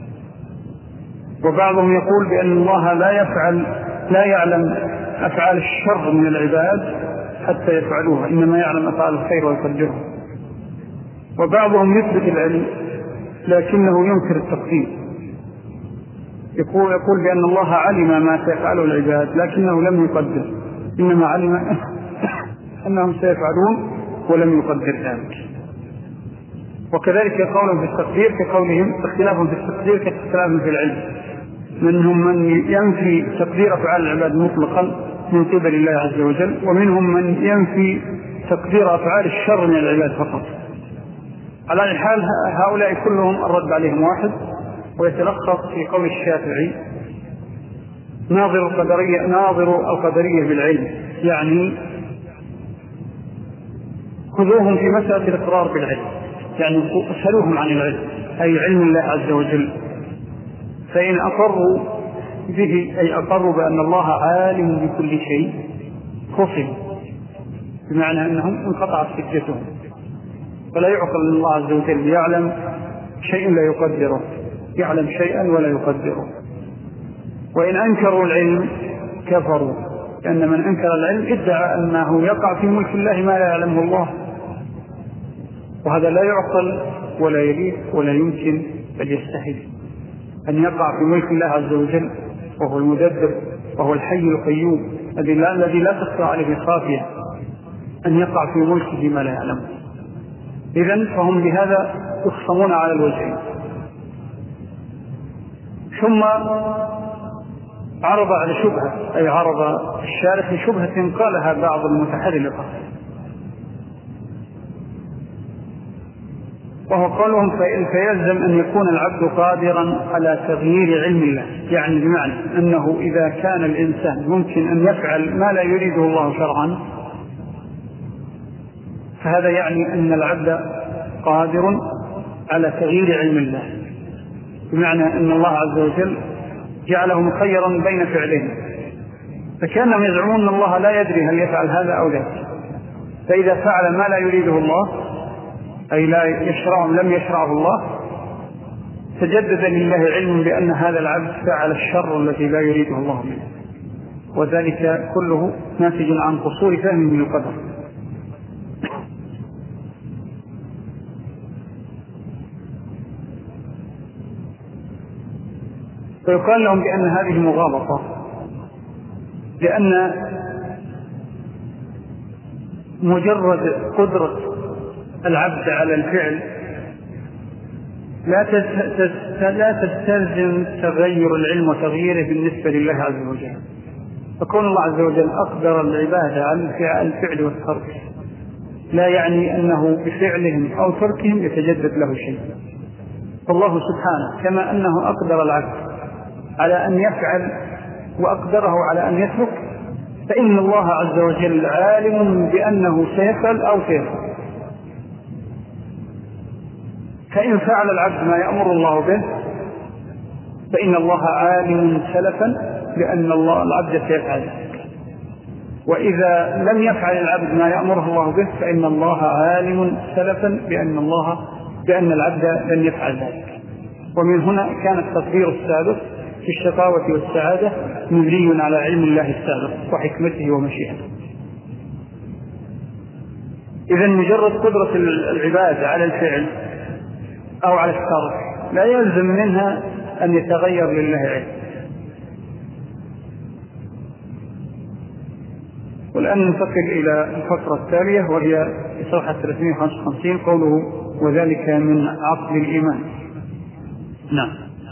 وبعضهم يقول بأن الله لا يفعل لا يعلم أفعال الشر من العباد حتى يفعلوها، إنما يعلم أفعال الخير ويقدرها. وبعضهم يثبت العلم لكنه ينكر التقدير، يقول يقول بأن الله علم ما سيفعله العباد لكنه لم يقدر، إنما علم أنهم سيفعلون ولم يقدر ذلك. وكذلك قولهم في التقدير كقولهم اختلافهم في التقدير كاختلافهم في العلم، منهم من ينفي تقدير أفعال العباد مطلقا من قبل الله عز وجل، ومنهم من ينفي تقدير أفعال الشر من العباد فقط. على أي حال هؤلاء كلهم الرد عليهم واحد، ويتلخص في قول الشافعي ناظر القدرية ناظر القدرية بالعلم، يعني خذوهم في مسألة الإقرار بالعلم، يعني اسألوهم عن العلم أي علم الله عز وجل، فإن أقروا به أي أقروا بأن الله عالم بكل شيء خصم، بمعنى أنهم انقطعت حجتهم، فلا يعقل أن الله عز وجل يعلم شيء لا يقدره، يعلم شيئا ولا يقدره. وإن أنكروا العلم كفروا، لأن من أنكر العلم ادعى أنه يقع في ملك الله ما لا يعلمه الله، وهذا لا يعقل ولا يليق ولا يمكن، بل يستحيل أن يقع في ملك الله عز وجل وهو المدبر وهو الحي القيوم الذي لا تخفى عليه خافية، أن يقع في ملكه ما لا يعلمه. إذن فهم بهذا يخصمون على الوجهين. ثم عرض على شبهة، أي عرض الشارح شبهة قالها بعض المتحرلقة، وهو قولهم فيلزم أن يكون العبد قادرا على تغيير علم الله، يعني بمعنى أنه إذا كان الإنسان ممكن أن يفعل ما لا يريده الله شرعا، فهذا يعني أن العبد قادر على تغيير علم الله، بمعنى أن الله عز وجل جعله مخيرا بين فعلين، فكانهم يزعمون أن الله لا يدري هل يفعل هذا أو لا، فإذا فعل ما لا يريده الله أي لا يشرع لم يشرعه الله تجدد لله علم بأن هذا العبد فعل الشر الذي لا يريده الله منه، وذلك كله ناتج عن قصور فهمه للقدر. فيقال لهم بأن هذه مغالطة، لأن مجرد قدرة العبد على الفعل لا لا تستلزم تغير العلم وتغييره بالنسبة لله عز وجل. فكون الله عز وجل أقدر العبادة على الفعل والترك لا يعني أنه بفعلهم أو تركهم يتجدد له شيء. فالله سبحانه كما أنه أقدر العبد على أن يفعل وأقدره على أن يترك، فإن الله عز وجل عالم بأنه سيفعل أو سيفعل. فإن فعل العبد ما يأمر الله به فإن الله عالم سلفا بأن الله العبد سيفعل، وإذا لم يفعل العبد ما يأمره الله به فإن الله عالم سلفا بأن الله بأن العبد لن يفعل ذلك. ومن هنا كان التقدير السابق في الشقاوة والسعادة مبني على علم الله السابق وحكمته ومشيئته. إذا مجرد قدرة العباد على الفعل أو على الترك لا يلزم منها أن يتغير لله علم. والآن ننتقل إلى الفقرة التالية وهي صفحة ثلاثمائة وخمسة وخمسين، قوله وذلك من عقل الإيمان. نعم.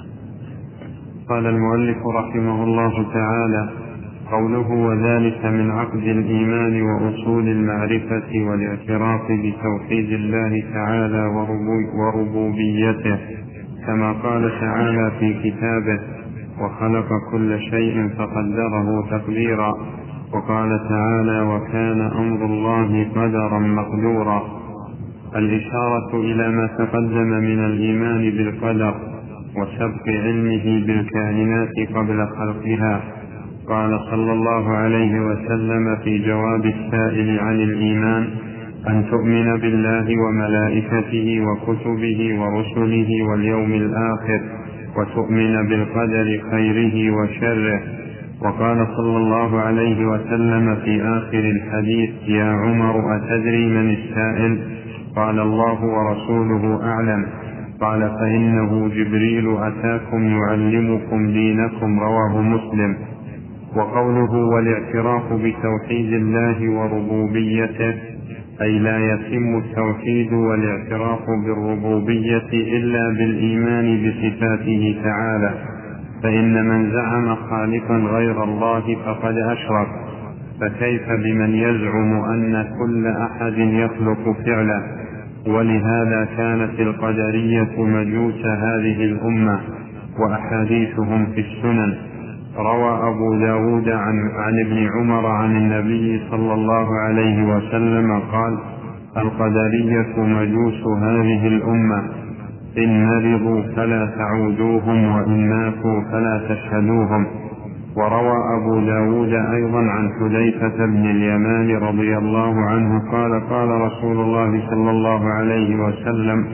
قال المؤلف رحمه الله تعالى: قوله وذلك من عقد الإيمان وأصول المعرفة والاعتراف بتوحيد الله تعالى وربوبيته، كما قال تعالى في كتابه: وخلق كل شيء فقدره تقديرا، وقال تعالى: وكان أمر الله قدرا مقدورا. الإشارة إلى ما تقدم من الإيمان بالقدر وسبق علمه بالكائنات قبل خلقها. قال صلى الله عليه وسلم في جواب السائل عن الإيمان: أن تؤمن بالله وملائكته وكتبه ورسله واليوم الآخر، وتؤمن بالقدر خيره وشره. وقال صلى الله عليه وسلم في آخر الحديث: يا عمر أتدري من السائل؟ قال: الله ورسوله أعلم. قال: فإنه جبريل أتاكم يعلمكم دينكم. رواه مسلم. وقوله والاعتراف بتوحيد الله وربوبيته، أي لا يتم التوحيد والاعتراف بالربوبية إلا بالإيمان بصفاته تعالى، فإن من زعم خالقا غير الله فقد أشرك. فكيف بمن يزعم أن كل أحد يخلق فعله؟ ولهذا كانت القدرية مجوس هذه الأمة، وأحاديثهم في السنن. روى أبو داود عن, عن ابن عمر عن النبي صلى الله عليه وسلم قال: القدرية مجوس هذه الأمة، إن مرضوا فلا تعودوهم، وإن ماتوا فلا تشهدوهم. وروى أبو داود أيضا عن حذيفة بن اليمان رضي الله عنه قال: قال رسول الله صلى الله عليه وسلم: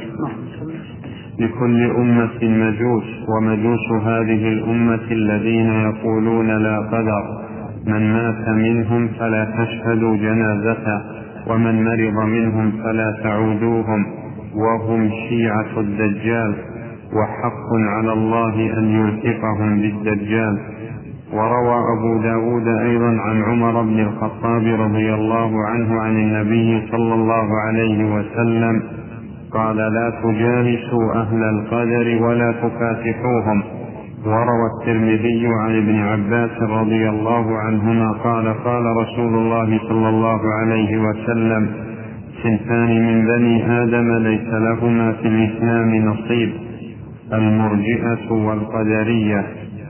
لكل أمة مجوس، ومجوس هذه الأمة الذين يقولون لا قدر، من مات منهم فلا تشهدوا جنازته، ومن مرض منهم فلا تعودوهم، وهم شيعة الدجال، وحق على الله أن يلحقهم بالدجال. وروى أبو داود أيضا عن عمر بن الخطاب رضي الله عنه عن النبي صلى الله عليه وسلم قال: لا تجالسوا أهل القدر ولا تكافحوهم. وروى الترمذي عن ابن عباس رضي الله عنهما قال: قال رسول الله صلى الله عليه وسلم: صنفان من بني آدم ليس لهما في الإسلام نصيب، المرجئة والقدرية.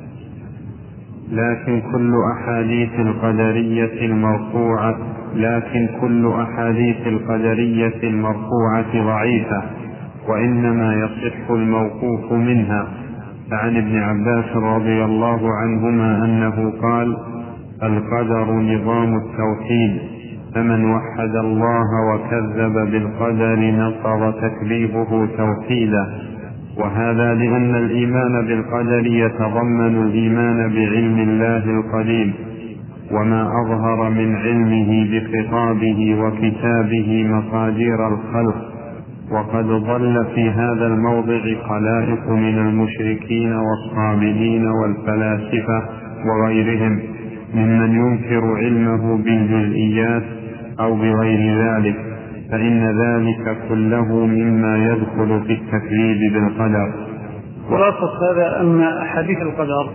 لكن كل أحاديث القدرية المرفوعة لكن كل أحاديث القدرية المرفوعة ضعيفة، وإنما يصح الموقوف منها، فعن ابن عباس رضي الله عنهما أنه قال: القدر نظام التوحيد، فمن وحد الله وكذب بالقدر نقض تكذيبه توحيدا. وهذا لأن الإيمان بالقدر يتضمن الإيمان بعلم الله القديم وما أظهر من علمه بخطابه وكتابه مقادير الخلق. وقد ضل في هذا الموضع خلائق من المشركين والصابئين والفلاسفة وغيرهم ممن ينكر علمه بالجزئيات أو بغير ذلك، فإن ذلك كله مما يدخل في التكذيب بالقدر. خلاصة هذا أن أحاديث القدر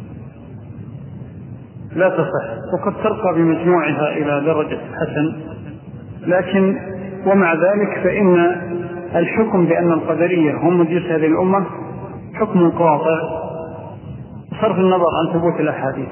لا تصح، وقد ترقى بمجموعها إلى درجة حسن، لكن ومع ذلك فإن الحكم بأن القدرية هم مجوس هذه الأمة حكم قاطع بصرف النظر عن ثبوت الأحاديث،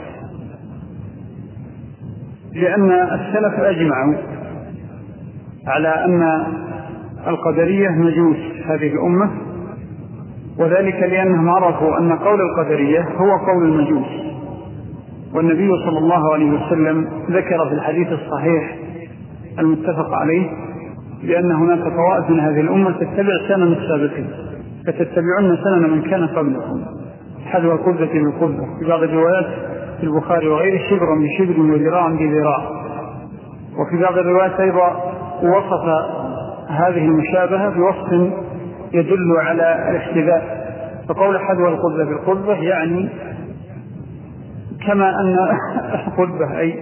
لأن السلف أجمعوا على أن القدرية مجوس هذه الأمة، وذلك لأنهم عرفوا أن قول القدرية هو قول المجوس. والنبي صلى الله عليه وسلم ذكر في الحديث الصحيح المتفق عليه بأن هناك طوائف من هذه الأمة تتبع سنن السابقين، فتتبعون سنن من كان قبلكم حذو قبة بقبة، في بعض الروايات في البخاري وغيره شبرا بشبر وذراعا بذراع. وفي بعض الروايات أيضا وصف هذه المشابهة بوصف يدل على الاحتذاء، فقول حذو القبة بالقبة يعني كما أن القبة أي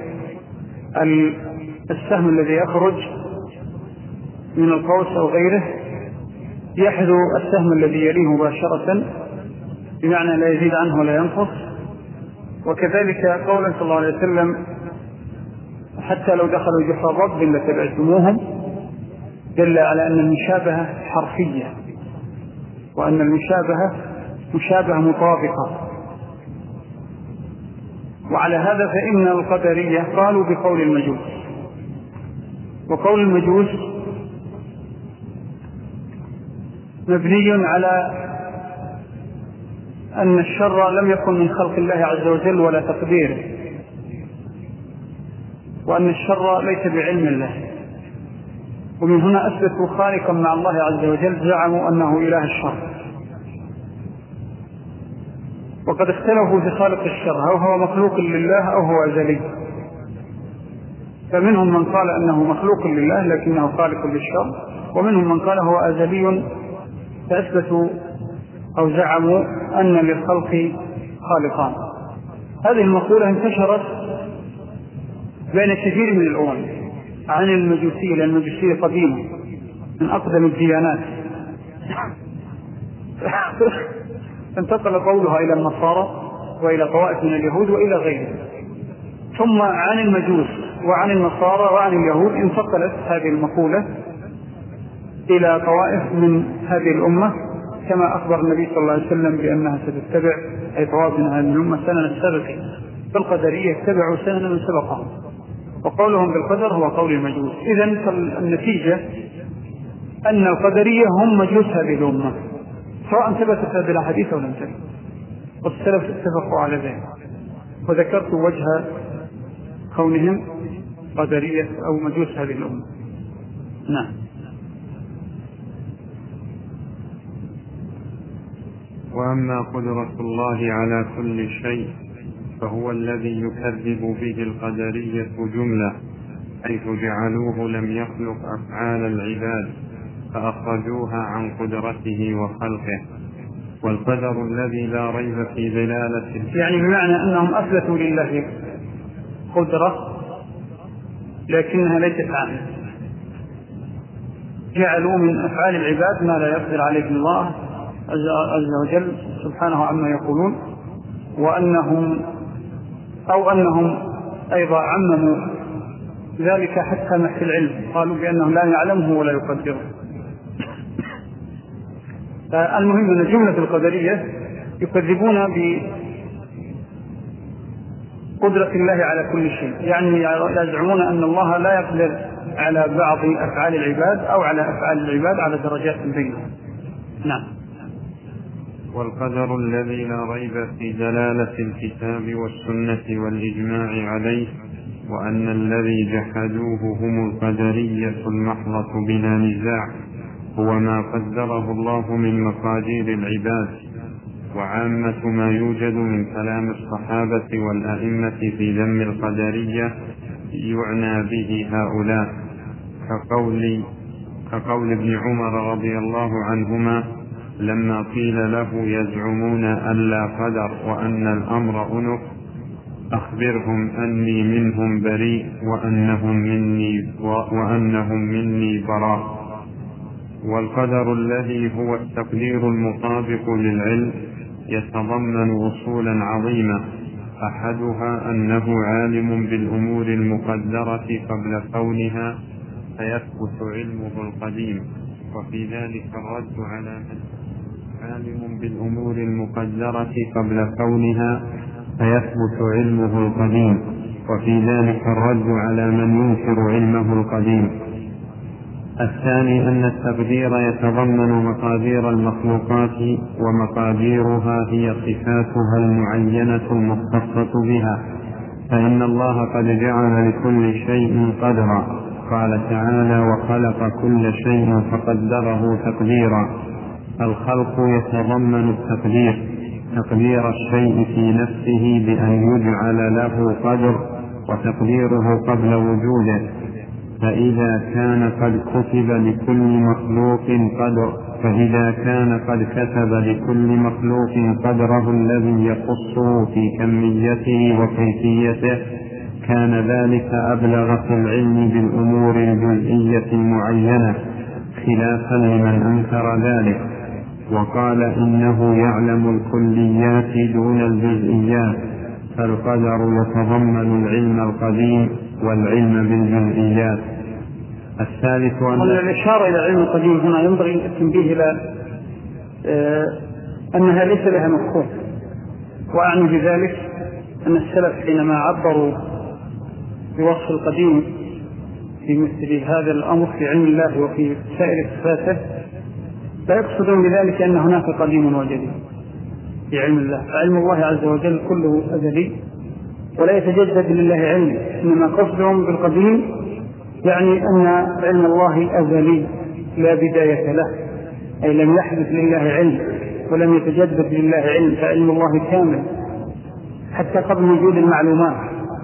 السهم الذي يخرج من القوس أو غيره يحذو السهم الذي يليه مباشرة، بمعنى لا يزيد عنه ولا ينقص. وكذلك قوله صلى الله عليه وسلم: حتى لو دخلوا جحر رب لتبعتموهم، دل على أن المشابهة حرفية، وأن المشابهة مشابهة مطابقة. وعلى هذا فإن القدرية قالوا بقول المجوس، وقول المجوس مبني على أن الشر لم يكن من خلق الله عز وجل ولا تقديره، وأن الشر ليس بعلم الله. ومن هنا أثبتوا خالقا مع الله عز وجل، زعموا أنه إله الشر. وقد اختلفوا في خالق الشر، هل هو مخلوق لله أو هو أزلي. فمنهم من قال أنه مخلوق لله لكنه خالق للشر، ومنهم من قال هو أزلي، فأثبتوا أو زعموا أن للخلق خالقان. هذه المقولة انتشرت بين كثير من الأمم عن المجوسية، لأن المجوسية قديمة من أقدم الديانات، انتقل قولها إلى النصارى وإلى طوائف من اليهود وإلى غيرهم، ثم عن المجوس وعن النصارى وعن اليهود انتقلت هذه المقولة إلى طوائف من هذه الأمة، كما أخبر النبي صلى الله عليه وسلم بأنها ستتبع أي طوائف من هذه الأمة سنن السابقين، فالقدرية اتبعوا سنن من سبقهم، وقولهم بالقدر هو قول المجوس. إذن النتيجة أن القدرية هم مجوس هذه الأمة، سواء ثبتت هذه الأحاديث أو لم تثبت، والسلف اتفقوا على ذلك. وذكرت وجه كونهم قدرية أو مجوس هذه الأمة. نعم. وأما قدرة الله على كل شيء فهو الذي يكذب به القدرية جملة، حيث جعلوه لم يخلق أفعال العباد فأخرجوها عن قدرته وخلقه. والقدر الذي لا ريب في دلالة، يعني بمعنى أنهم أثبتوا لله قدرة لكنها ليست عامة، جعلوا من أفعال العباد ما لا يقدر عليه الله عز وجل سبحانه عما يقولون، وأنهم أو أنهم أيضا عمموا ذلك حتى ما في العلم، قالوا بأنه لا يعلمه ولا يقدره. المهم أن جملة القدرية يكذبون بقدرة الله على كل شيء، يعني يزعمون أن الله لا يقدر على بعض أفعال العباد أو على أفعال العباد على درجات بينهم. نعم. والقدر الذي لا ريب في دلالة الكتاب والسنة والإجماع عليه، وأن الذي جحدوه هم القدرية المحضة بلا نزاع، هو ما قدره الله من مقادير العباد. وعامة ما يوجد من كلام الصحابة والأئمة في ذم القدرية يعنى به هؤلاء، كقول, كقول ابن عمر رضي الله عنهما لما قيل له يزعمون أن لا قدر وأن الأمر أنف، أخبرهم أني منهم بريء وأنهم مني, وأنهم مني براء. والقدر الذي هو التقدير المطابق للعلم يتضمن أصولا عظيمة، أحدها أنه عالم بالأمور المقدرة قبل كونها فيثبت علمه القديم، وفي ذلك الرد على من عالم بالأمور المقدرة قبل كونها فيثبت علمه القديم، وفي ذلك الرد على من ينكر علمه القديم. الثاني أن التقدير يتضمن مقادير المخلوقات، ومقاديرها هي صفاتها المعينة المختصة بها، فإن الله قد جعل لكل شيء قدرا، قال تعالى وخلق كل شيء فقدره تقديرا. الخلق يتضمن التقدير، تقدير الشيء في نفسه بأن يجعل له قدر، وتقديره قبل وجوده، فإذا كان قد كتب لكل مخلوق قدر فإذا كان قد كتب لكل مخلوق قدره الذي يخصه في كميته وكيفيته، كان ذلك أبلغ في العلم بالأمور الجزئية المعينة، خلافا لمن أنكر ذلك وقال إنه يعلم الكليات دون الجزئيات، فالقدر يتضمن العلم القديم والعلم بالجزئيات. الثالث أن الإشارة إلى العلم القديم هنا ينبغي التنبيه إلى آه أنها ليس لها مفهوم، وأعني بذلك أن السلف حينما عبروا بوصف القديم في مثل هذا الأمر في علم الله وفي سائر صفاته لا يقصدون بذلك أن هناك قديم وجديد في علم الله، فعلم الله عز وجل كله أزلي ولا يتجدد لله علم، إنما قصدهم بالقديم يعني أن علم الله أزلي لا بداية له، أي لم يحدث لله علم ولم يتجدد لله علم، فعلم الله كامل حتى قبل وجود المعلومات.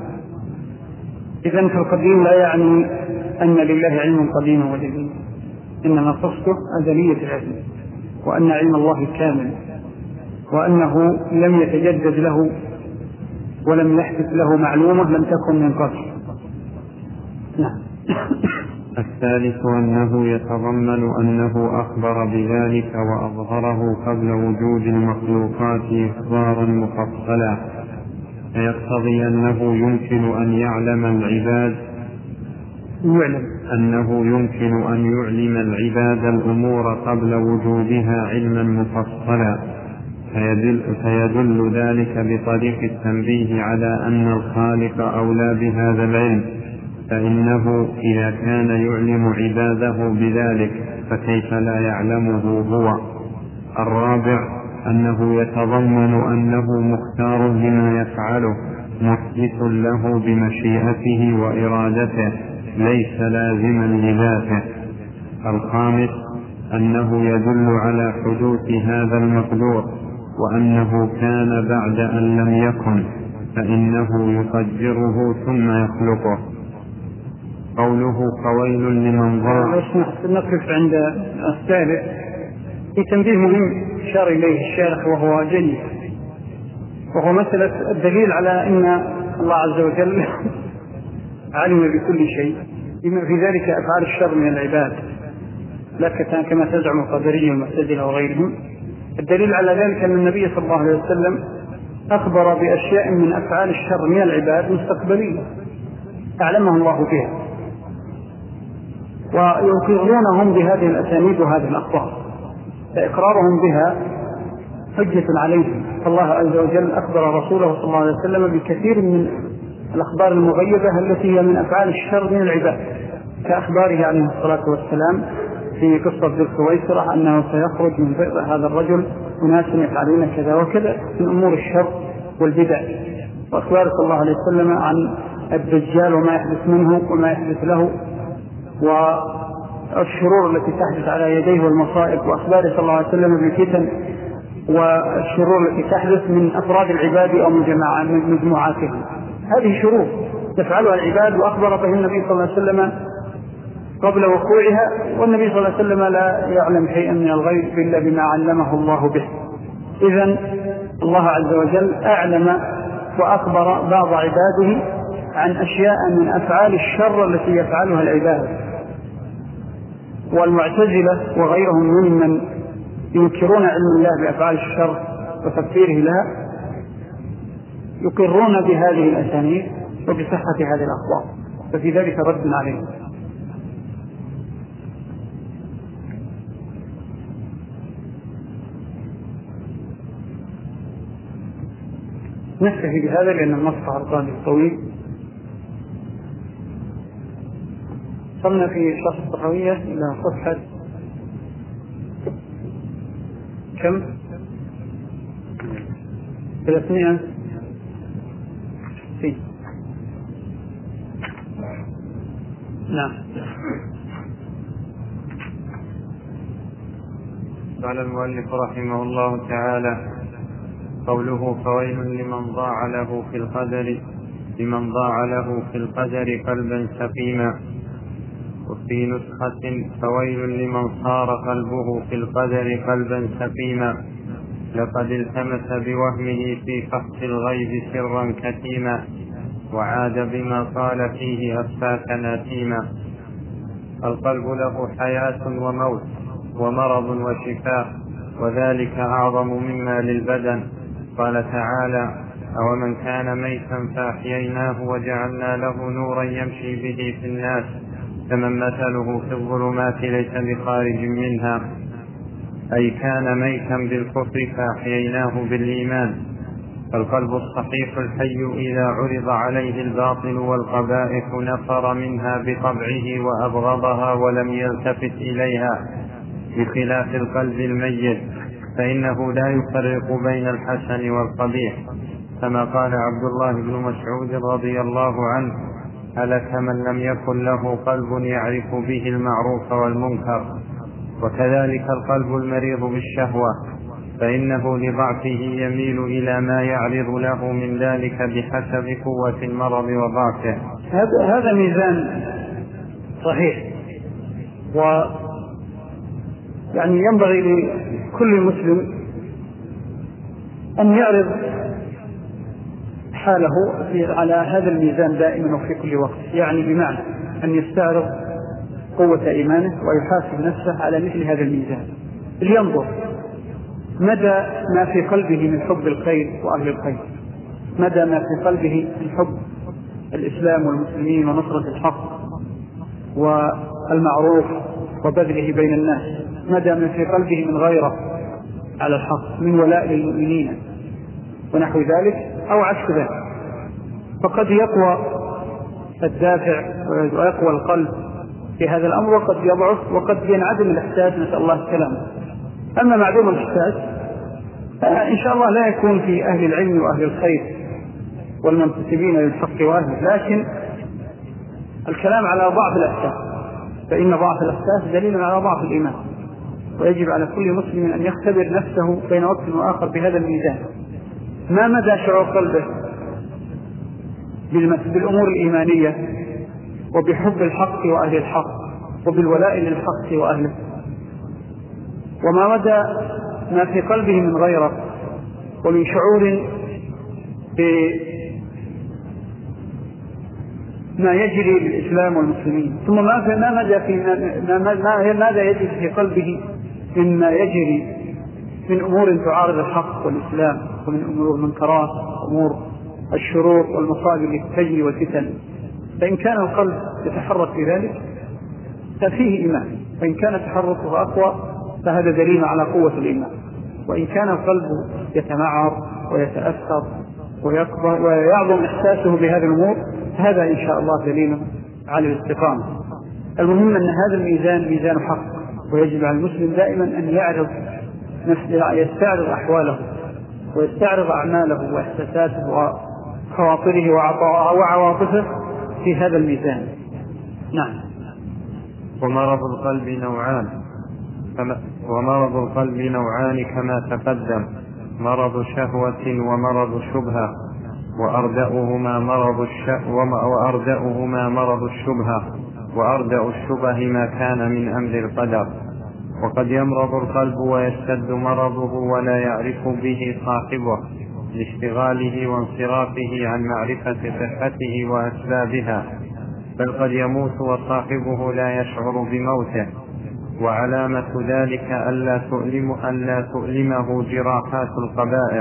إذن فالقديم لا يعني أن لله علم قديم وجديد، إنما قصده أزلية العلم، وأن علم الله كامل، وأنه لم يتجدد له ولم يحدث له معلومة لم تكن من قبل. نعم. الثالث أنه يتضمن أنه أخبر بذلك وأظهره قبل وجود المخلوقات إخبارا مفصلا، فيقتضي أنه يمكن أن يعلم العباد يعلم أنه يمكن أن يعلم العباد الأمور قبل وجودها علما مفصلا، فيدل, فيدل ذلك بطريق التنبيه على أن الخالق أولى بهذا العلم، فإنه إذا كان يعلم عباده بذلك فكيف لا يعلمه هو. الرابع أنه يتضمن أنه مختار لما يفعله، محدث له بمشيئته وإرادته، ليس لازما لذاته. الخامس أنه يدل على حدوث هذا المقدور، وأنه كان بعد أن لم يكن، فإنه يقدره ثم يخلقه. قوله قويل لمن ظلم. نقف عند الثالث في تنبيه مهم أشار إليه الشارح وهو جيد، وهو مسألة الدليل على أن الله عز وجل علم بكل شيء، بما في ذلك أفعال الشر من العباد، لا كما تزعم القدرية والمعتزلة وغيرهم. الدليل على ذلك أن النبي صلى الله عليه وسلم أخبر بأشياء من أفعال الشر من العباد مستقبلية أعلمه الله بها، ويقرونهم بهذه الأسانيد وهذه الأخبار، فإقرارهم بها حجة عليهم. الله عز وجل أخبر رسوله صلى الله عليه وسلم بكثير من الأخبار المغيبة التي هي من أفعال الشر من العباد، كأخباره عليه الصلاة والسلام في قصة ذي الخويصرة أنه سيخرج من بئر هذا الرجل أناس يفعلون كذا وكذا من أمور الشر والبدع، وأخبار صلى الله عليه وسلم عن الدجال وما يحدث منه وما يحدث له والشرور التي تحدث على يديه والمصائب، وأخبار صلى الله عليه وسلم بالفتن والشرور التي تحدث من أفراد العباد أو من جماعة من مجموعاتهم. هذه شرور تفعلها العباد وأخبر به النبي صلى الله عليه وسلم قبل وقوعها، والنبي صلى الله عليه وسلم لا يعلم شيئا من الغيب إلا بما علمه الله به. إذن الله عز وجل أعلم وأخبر بعض عباده عن أشياء من أفعال الشر التي يفعلها العباد، والمعتزلة وغيرهم ممن ينكرون علم الله بأفعال الشر وتفسيره لها يقرون بهذه الأسانيد وبصحة هذه الأخبار، ففي ذلك رد عليه. نكتفي بهذا لأن المقطع القادم طويل. صرنا في شرح الطحاوية إلى صفحة كم؟ ثلاثمائة في نعم. قال المؤلف رحمه الله تعالى: قوله فويل لمن ضاع له في القدر لمن ضاع له في القدر قلبا سقيما. وفي نسخة فويل لمن صار قلبه في القدر قلبا سقيما، لقد التمس بوهمه في فحص الغيب سرا كتيما، وعاد بما قال فيه أفاك ناتيما. القلب له حياة وموت ومرض وشفاء، وذلك أعظم مما للبدن. قال تعالى: أومن كان ميتا فأحييناه وجعلنا له نورا يمشي به في الناس كمن مثله في الظلمات ليس بخارج منها، أي كان ميتا بالكفر فأحييناه بالإيمان. فالقلب الصحيح الحي إذا عرض عليه الباطل والقبائح نفر منها بطبعه وأبغضها ولم يلتفت إليها، بخلاف القلب الميت فإنه لا يفرق بين الحسن والقبيح، كما قال عبد الله بن مسعود رضي الله عنه: هلك من لم يكن له قلب يعرف به المعروف والمنكر. وكذلك القلب المريض بالشهوة، فإنه لضعفه يميل إلى ما يعرض له من ذلك بحسب قوة المرض وضعفه. هذا هذا ميزان صحيح، و يعني ينبغي لكل مسلم أن يعرض حاله على هذا الميزان دائما وفي كل وقت، يعني بمعنى أن يستعرض قوة إيمانه ويحاسب نفسه على مثل هذا الميزان، لينظر مدى ما في قلبه من حب الخير وأهل الخير، مدى ما في قلبه من حب الإسلام والمسلمين ونصرة الحق والمعروف وبذله بين الناس، مدى ما في قلبه من غيرة على الحق من ولاء للمؤمنين ونحو ذلك أو عكس ذلك. فقد يقوى الدافع ويقوى القلب في هذا الأمر، وقد يضعف وقد ينعدم الإحساس، نسأل الله السلامة. أما معدوم الإحساس إن شاء الله لا يكون في أهل العلم وأهل الخير والمنتسبين للحق وأهله، لكن الكلام على ضعف الإحساس، فإن ضعف الإحساس دليل على ضعف الإيمان، ويجب على كل مسلم أن يختبر نفسه بين وقت وآخر بهذا الميزان، ما مدى شعور قلبه بالأمور الإيمانية وبحب الحق وأهل الحق وبالولاء للحق وأهله، وما مدى ما في قلبه من غيره ومن شعور بما يجري للإسلام والمسلمين، ثم ما مدى في ماذا يجري في قلبه مما يجري من أمور تعارض الحق والإسلام، ومن أمور المنكرات وأمور الشرور والمصائب التي تجري والفتن. فإن كان القلب يتحرك في ذلك ففيه إيمان، وإن كان تحركه أقوى فهذا دليل على قوة الإيمان، وإن كان القلب يتمعر ويتأثر ويكبر ويعظم إحساسه بهذه الأمور هذا إن شاء الله دليل على الاستقامة. المهم أن هذا الميزان ميزان حق ويجب على المسلم دائما أن يعرض نفسه، يستعرض أحواله ويستعرض أعماله وإحساساته وخواطره وعواطفه في هذا الميزان. نعم. ومرض القلب نوعان ومرض القلب نوعان كما تقدم: مرض شهوة ومرض شبهة، وأردأهما مرض الش... وأردأهما مرض الشبهة، وأردأ الشبه ما كان من أمر القدر. وقد يمرض القلب ويشتد مرضه ولا يعرف به صاحبه لاشتغاله وانصرافه عن معرفة صحته وأسبابها، بل قد يموت وصاحبه لا يشعر بموته. وعلامة ذلك ألا تؤلم ألا تؤلمه جراحات القبائح،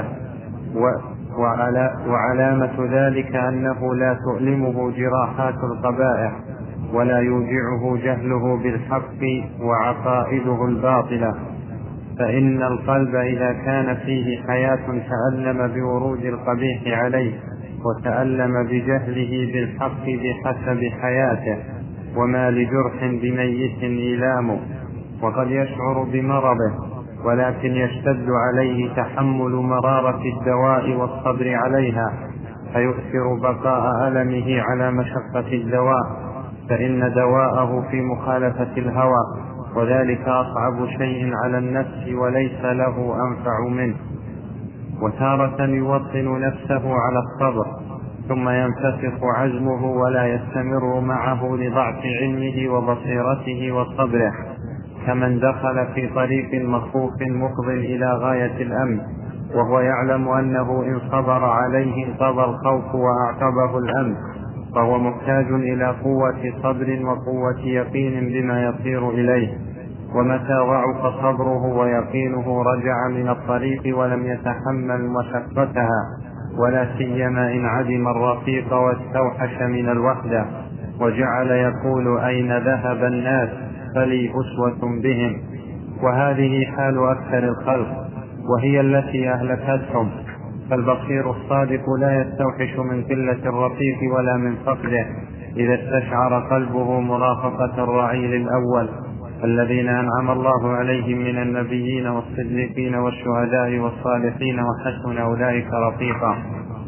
وعلى وعلامة ذلك أنه لا تؤلمه جراحات القبائح ولا يوجعه جهله بالحق وعقائده الباطلة. فإن القلب إذا كان فيه حياة تألم بورود القبيح عليه، وتألم بجهله بالحق بحسب حياته، وما لجرح بميت إيلام. وقد يشعر بمرضه ولكن يشتد عليه تحمل مرارة الدواء والصبر عليها، فيؤثر بقاء ألمه على مشقة الدواء، فإن دواءه في مخالفة الهوى، وذلك أصعب شيء على النفس وليس له أنفع منه. وتارة يوطن نفسه على الصبر ثم ينفسخ عزمه ولا يستمر معه لضعف علمه وبصيرته وصبره، كمن دخل في طريق مخوف مفض إلى غاية الأمن وهو يعلم أنه إن صبر عليه انقضى الخوف وأعقبه الأمن، فهو محتاج إلى قوة صبر وقوة يقين بما يصير إليه. ومتى ضعف صبره ويقينه رجع من الطريق ولم يتحمل مشقتها، ولا سيما إن عدم الرفيق واستوحش من الوحدة، وجعل يقول أين ذهب الناس فلي أسوة بهم. وهذه حال أكثر الخلق وهي التي أهلكتهم. فالبصير الصادق لا يستوحش من قلة الرفيق ولا من فقده إذا استشعر قلبه مرافقة الرعيل الأول الذين أنعم الله عليهم من النبيين والصديقين والشهداء والصالحين وحسن أولئك رفيقا.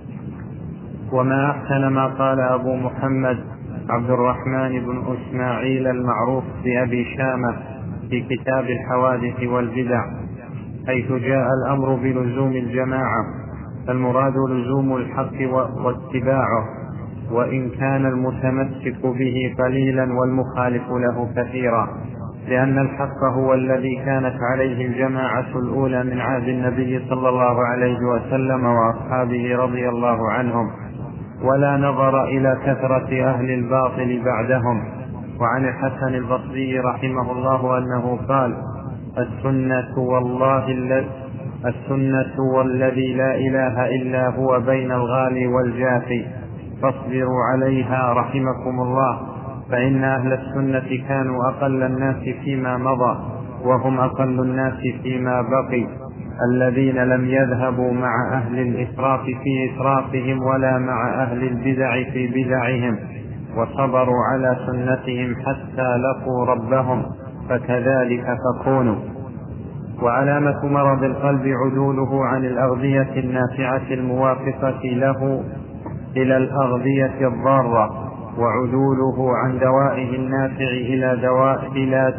وما أحسن ما قال أبو محمد عبد الرحمن بن إسماعيل المعروف بأبي شامة في كتاب الحوادث والبدع، حيث جاء الأمر بلزوم الجماعة، فالمراد لزوم الحق واتباعه، وإن كان المتمسك به قليلا والمخالف له كثيرا، لأن الحق هو الذي كانت عليه الجماعة الأولى من عهد النبي صلى الله عليه وسلم وأصحابه رضي الله عنهم، ولا نظر إلى كثرة أهل الباطل بعدهم. وعن الحسن البصري رحمه الله أنه قال: السنة والله الذي السنة والذي لا إله إلا هو بين الغالي والجافي، فاصبروا عليها رحمكم الله، فإن أهل السنة كانوا أقل الناس فيما مضى، وهم أقل الناس فيما بقي، الذين لم يذهبوا مع أهل الإسراف في إسرافهم ولا مع أهل البدع في بدعهم، وصبروا على سنتهم حتى لقوا ربهم، فكذلك تكونوا. وعلامة مرض القلب عدوله عن الأغذية النافعة الموافقة له إلى الأغذية الضارة، وعدوله عن دوائه النافع إلى دواء إلى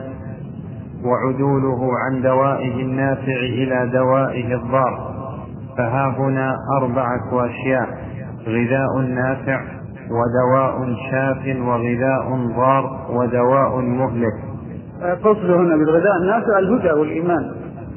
وعدوله عن دوائه النافع إلى دوائه الضار. فها هنا أربعة أشياء: غذاء نافع، ودواء شاف، وغذاء ضار، ودواء مهلك. قصد هنا بالغذاء النافع الهدى والإيمان،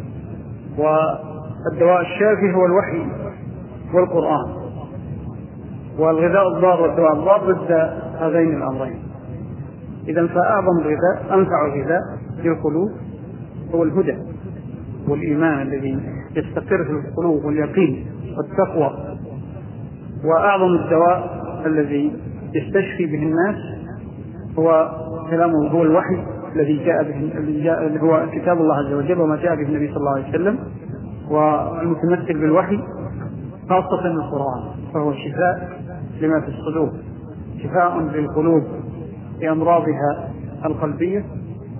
والدواء الشافي هو الوحي والقرآن، والغذاء الضار والدواء الضار ضد هذين الأمرين. إذن فأعظم الغذاء أنفع الغذاء للقلوب هو الهدى والإيمان الذي يستقر في القلوب واليقين والتقوى، وأعظم الدواء الذي يستشفي به الناس هو كلامه، هو الوحي الذي جاء به الذي جاء هو كتاب الله عز وجل وما جاء به النبي صلى الله عليه وسلم، والمتمثل بالوحي خاصة القرآن، فهو شفاء لما في الصدور، شفاء للقلوب لأمراضها القلبية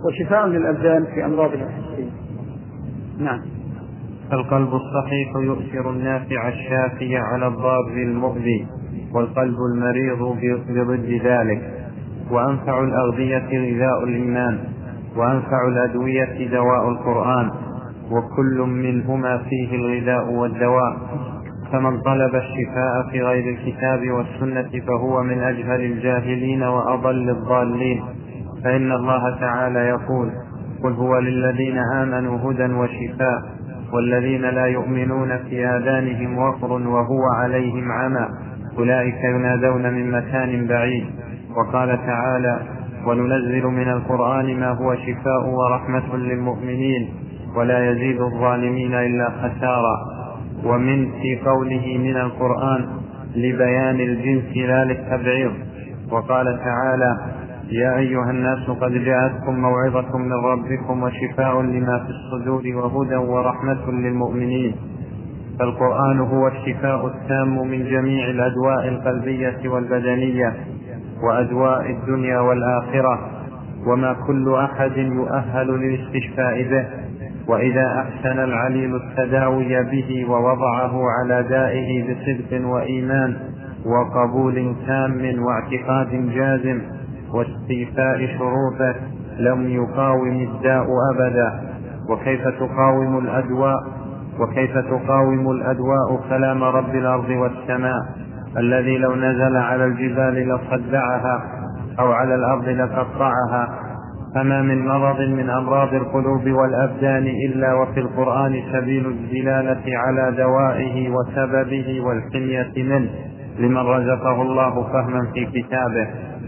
وشفاء للأبدان في أمراضها الحسية. نعم. القلب الصحيح يؤثر النافع الشافي على الضار المؤذي، والقلب المريض بضد ذلك. وأنفع الأغذية غذاء الإيمان، وأنفع الأدوية دواء القرآن، وكل منهما فيه الغذاء والدواء. فمن طلب الشفاء في غير الكتاب والسنة فهو من أجهل الجاهلين وأضل الضالين. فإن الله تعالى يقول: قل هو للذين آمنوا هدى وشفاء، والذين لا يؤمنون في آذانهم وقر وهو عليهم عمى، أولئك ينادون من مكان بعيد. وقال تعالى: وننزل من القرآن ما هو شفاء ورحمة للمؤمنين ولا يزيد الظالمين إلا خسارا. ومن في قوله من القرآن لبيان الجنس لا للتبعيض. وقال تعالى: يا أيها الناس قد جاءتكم موعظة من ربكم وشفاء لما في الصدور وهدى ورحمة للمؤمنين. فالقرآن هو الشفاء التام من جميع الأدواء القلبية والبدنية وأدواء الدنيا والآخرة، وما كل أحد يؤهل للاستشفاء به. وإذا أحسن العليل التداوي به ووضعه على دائه بصدق وإيمان وقبول تام واعتقاد جازم واستيفاء شروطه لم يقاوم الداء أبدا. وكيف تقاوم الأدواء وكيف تقاوم الأدواء كلام رب الأرض والسماء الذي لو نزل على الجبال لصدعها أو على الأرض لقطعها. فما من مرض من أمراض القلوب والأبدان إلا وفي القرآن سبيل الدلالة على دوائه وسببه والحمية منه لمن رزقه الله فهما في كتابه.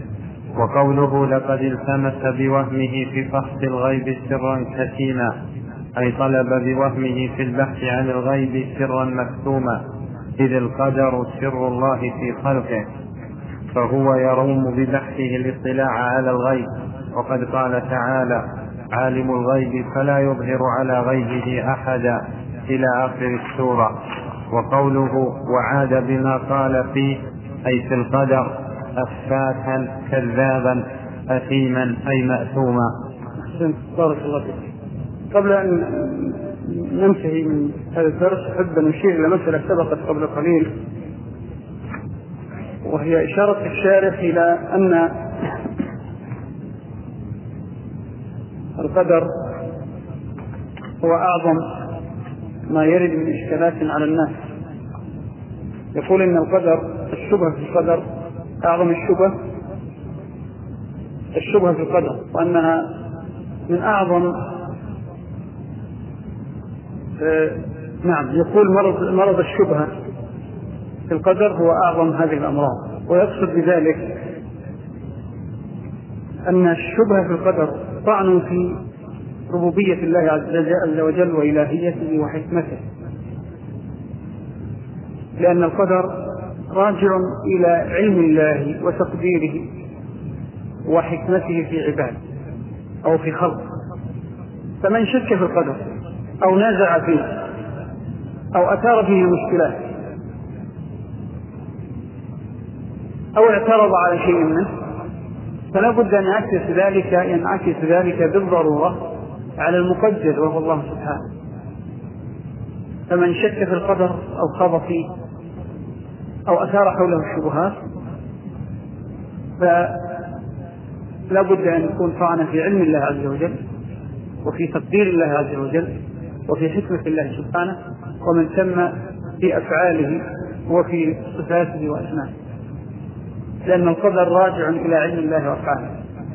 وقوله لقد التمس بوهمه في فحص الغيب سرا كتيما، أي طلب بوهمه في البحث عن الغيب سرا مكتوما، إذ القدر سر الله في خلقه، فهو يروم ببحثه الاطلاع على الغيب. وقد قال تعالى: عالم الغيب فلا يظهر على غيبه أحدا، إلى آخر السورة. وقوله وعاد بما قال فيه، أي في القدر، أفاكا كذابا أثيما أي مأثوما. بارك الله فيك. قبل أن ننتهي من هذا الدرس أحب أن نشير إلى مسألة سبقت قبل قليل، وهي إشارة الشارح إلى أن القدر هو أعظم ما يرد من إشكالات على الناس. يقول إن القدر، الشبهة في القدر أعظم الشبهة الشبهة في القدر، وأنها من أعظم آه نعم يقول مرض, مرض الشبهة في القدر هو أعظم هذه الأمراض. ويقصد بذلك أن الشبهة في القدر طعن في ربوبية الله عز وجل وإلهيته وحكمته، لأن القدر راجع إلى علم الله وتقديره وحكمته في عباده أو في خلقه. فمن شك في القدر أو نازع فيه أو أثار فيه مشكلات أو اعترض على شيء منه فلا بد أن ينعكس ذلك ينعكس ذلك بالضرورة على المقدر وهو الله سبحانه. فمن شك في القدر أو خاض فيه أو أثار حوله الشبهات فلا بد أن يكون طعن في علم الله عز وجل وفي تقدير الله عز وجل وفي حكمة الله سبحانه، ومن ثم في أفعاله وفي صفاته وأسمائه، لأن القدر راجع إلى علم الله وأفعاله.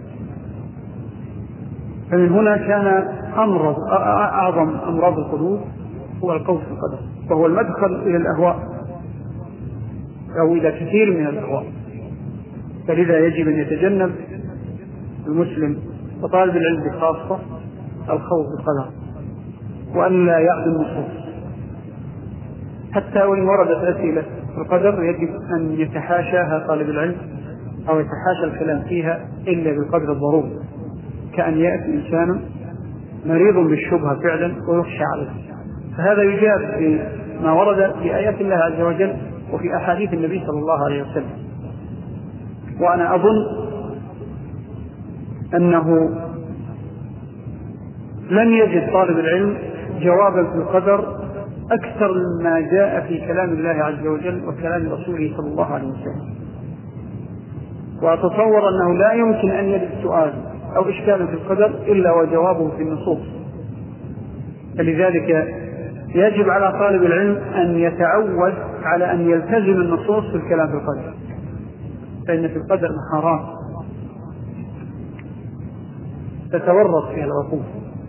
فمن هنا كان أمراض أعظم أمراض القلوب هو القول في القدر، وهو المدخل إلى الأهواء أو إلى كثير من الأهواء. فلذا يجب أن يتجنب المسلم وطالب العلم بخاصة الخوف بالقدر، وأن لا يعدم النصوص. حتى وإن وردت أسئلة القدر يجب أن يتحاشاها طالب العلم أو يتحاشى الكلام فيها إلا بالقدر الضروري، كأن يأتي إنسان مريض بالشبهة فعلا ويخشى عليه، فهذا يجاب بما ورد في آيات الله عز وجل وفي أحاديث النبي صلى الله عليه وسلم. وأنا أظن أنه لن يجد طالب العلم جوابا في القدر أكثر مما جاء في كلام الله عز وجل وكلام رسوله صلى الله عليه وسلم. وأتصور أنه لا يمكن أن يجد سؤال أو إشكال في القدر إلا وجوابه في النصوص. فلذلك يجب على طالب العلم أن يتعود على أن يلتزم النصوص في الكلام في القدر، فإن في القدر محارات تتورط فيها العقول،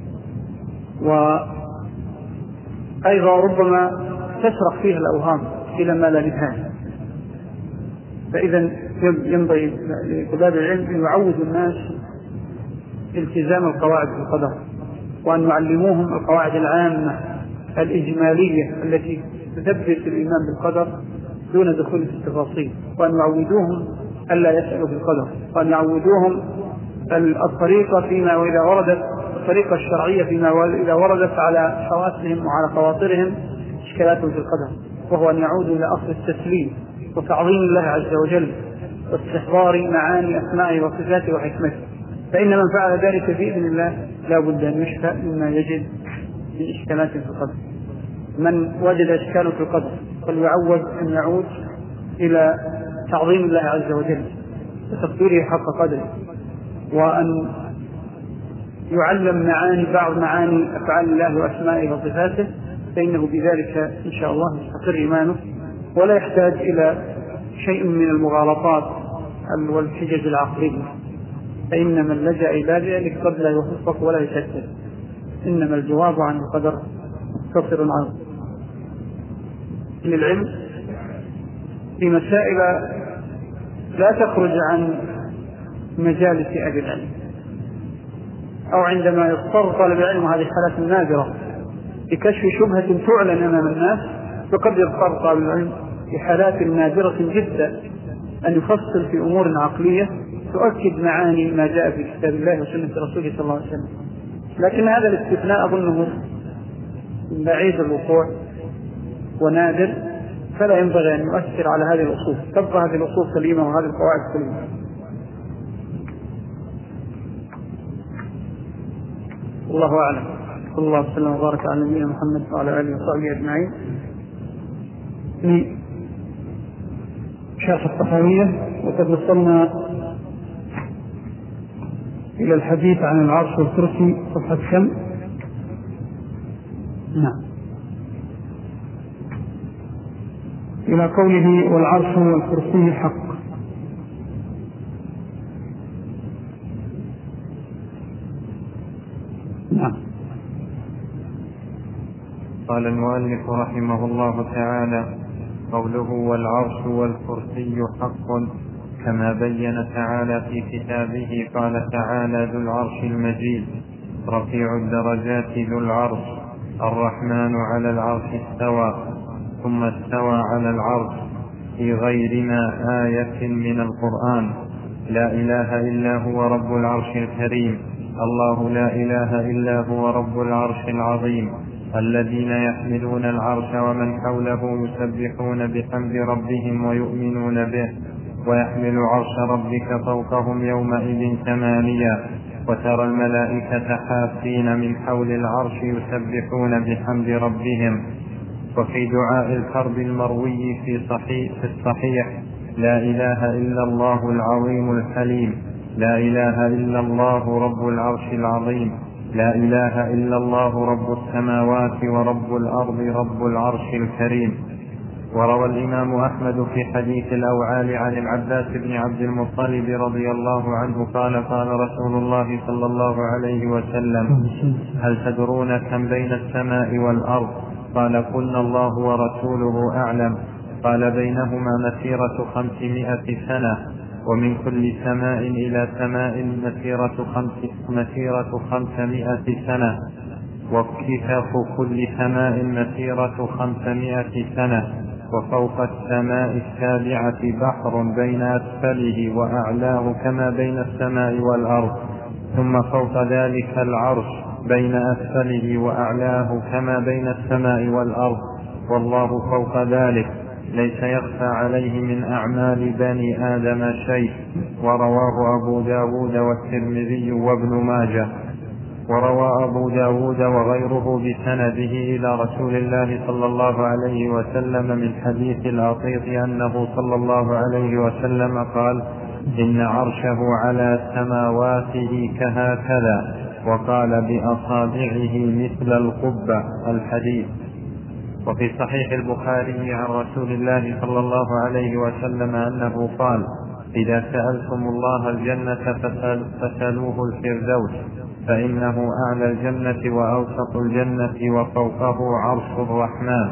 وأيضا ربما تسرق فيها الأوهام إلى ما لا نهاية. فإذا ينبغي لطلاب العلم أن يعودوا الناس التزام القواعد في القدر، وأن يعلموهم القواعد العامة الإجمالية التي تثبت الإيمان بالقدر دون دخول في التفاصيل، وأن يعودوهم ألا يسألوا في القدر، وأن يعودوهم الطريقة فيما وإذا وردت الطريقة الشرعية فيما إذا وردت على حواسهم وعلى خواطرهم إشكالاتهم في القدر، وهو أن يعودوا إلى أصل التسليم وتعظيم الله عز وجل واستحضار معاني أسمائه وصفاته وحكمته. فإن من فعل ذلك بإذن الله لا بد أن يشفى مما يجد من إشكالات في القدر. من وجد إشكال في القدر فليعود أن يعود إلى تعظيم الله عز وجل وتقديره حق قدره، وأن يعلم معاني بعض معاني أفعال الله وأسمائه وصفاته، فإنه بذلك إن شاء الله يستقر إيمانه ولا يحتاج إلى شيء من المغالطات والحجج العقلية. فإن من لجأ إلى ذلك قد لا يخفق ولا يشتت، إنما الجواب عن القدر مختصر عنه. للعلم في مسائل لا تخرج عن مجالس أهل العلم، أو عندما يضطر طالب العلم هذه الحالات النادرة لكشف شبهة تعلن أمام الناس، فقد يضطر طالب العلم في حالات نادرة جدا أن يفصل في أمور عقلية تؤكد معاني ما جاء في كتاب الله وسنة رسوله صلى الله عليه وسلم. لكن هذا الاستثناء أظنه بعيد الوقوع ونادر، فلا ينبغي أن يؤثر على هذه الأصول، تبقى هذه الأصول سليمة وهذه القواعد سليمة. الله أعلم. صلى الله عليه وسلم وبارك على نبينا محمد وعلى آله وصحبه أجمعين. في شرح الطحاوية، وقد وصلنا إلى الحديث عن العرش والكرسي، صفحة كم؟ نعم، إلى قوله والعرش والكرسي حق. نعم. قال المؤلف رحمه الله تعالى: قوله والعرش والكرسي حق كما بين تعالى في كتابه. قال تعالى: ذو العرش المجيد رفيع الدرجات ذو العرش الرحمن على العرش استوى ثم استوى على العرش في غير ما آية من القرآن. لا إله إلا هو رب العرش الكريم. الله لا إله إلا هو رب العرش العظيم. الذين يحملون العرش ومن حوله يسبحون بحمد ربهم ويؤمنون به. ويحمل عرش ربك فوقهم يومئذ ثمانية. وترى الملائكة حافين من حول العرش يسبحون بحمد ربهم. وفي دعاء الكرب المروي في صحيح, في الصحيح: لا إله إلا الله العظيم الحليم. لا إله إلا الله رب العرش العظيم. لا إله إلا الله رب السماوات ورب الأرض رب العرش الكريم. وروى الإمام أحمد في حديث الأوعال عن العباس بن عبد المطلب رضي الله عنه قال: قال رسول الله صلى الله عليه وسلم: هل تدرون كم بين السماء والأرض؟ قال: قلنا الله ورسوله أعلم. قال: بينهما مسيرة خمسمائة سنة، ومن كل سماء إلى سماء مسيرة, خمس مسيرة خمسمائة سنة، وكفاف كل سماء مسيرة خمسمائة سنة. وفوق السماء السابعة بحر بين أسفله وأعلاه كما بين السماء والأرض. ثم فوق ذلك العرش بين أسفله وأعلاه كما بين السماء والأرض، والله فوق ذلك ليس يخفى عليه من أعمال بني آدم شيء. ورواه أبو داود والترمذي وابن ماجه. وروى أبو داود وغيره بسنده إلى رسول الله صلى الله عليه وسلم من حديث الأطيط أنه صلى الله عليه وسلم قال: إن عرشه على سماواته كهكذا، وقال بأصابعه مثل القبة. الحديث. وفي صحيح البخاري عن رسول الله صلى الله عليه وسلم أنه قال: إذا سألتم الله الجنة فسألوه الفردوس، فإنه أعلى الجنة وأوسط الجنة وفوقه عرش الرحمن.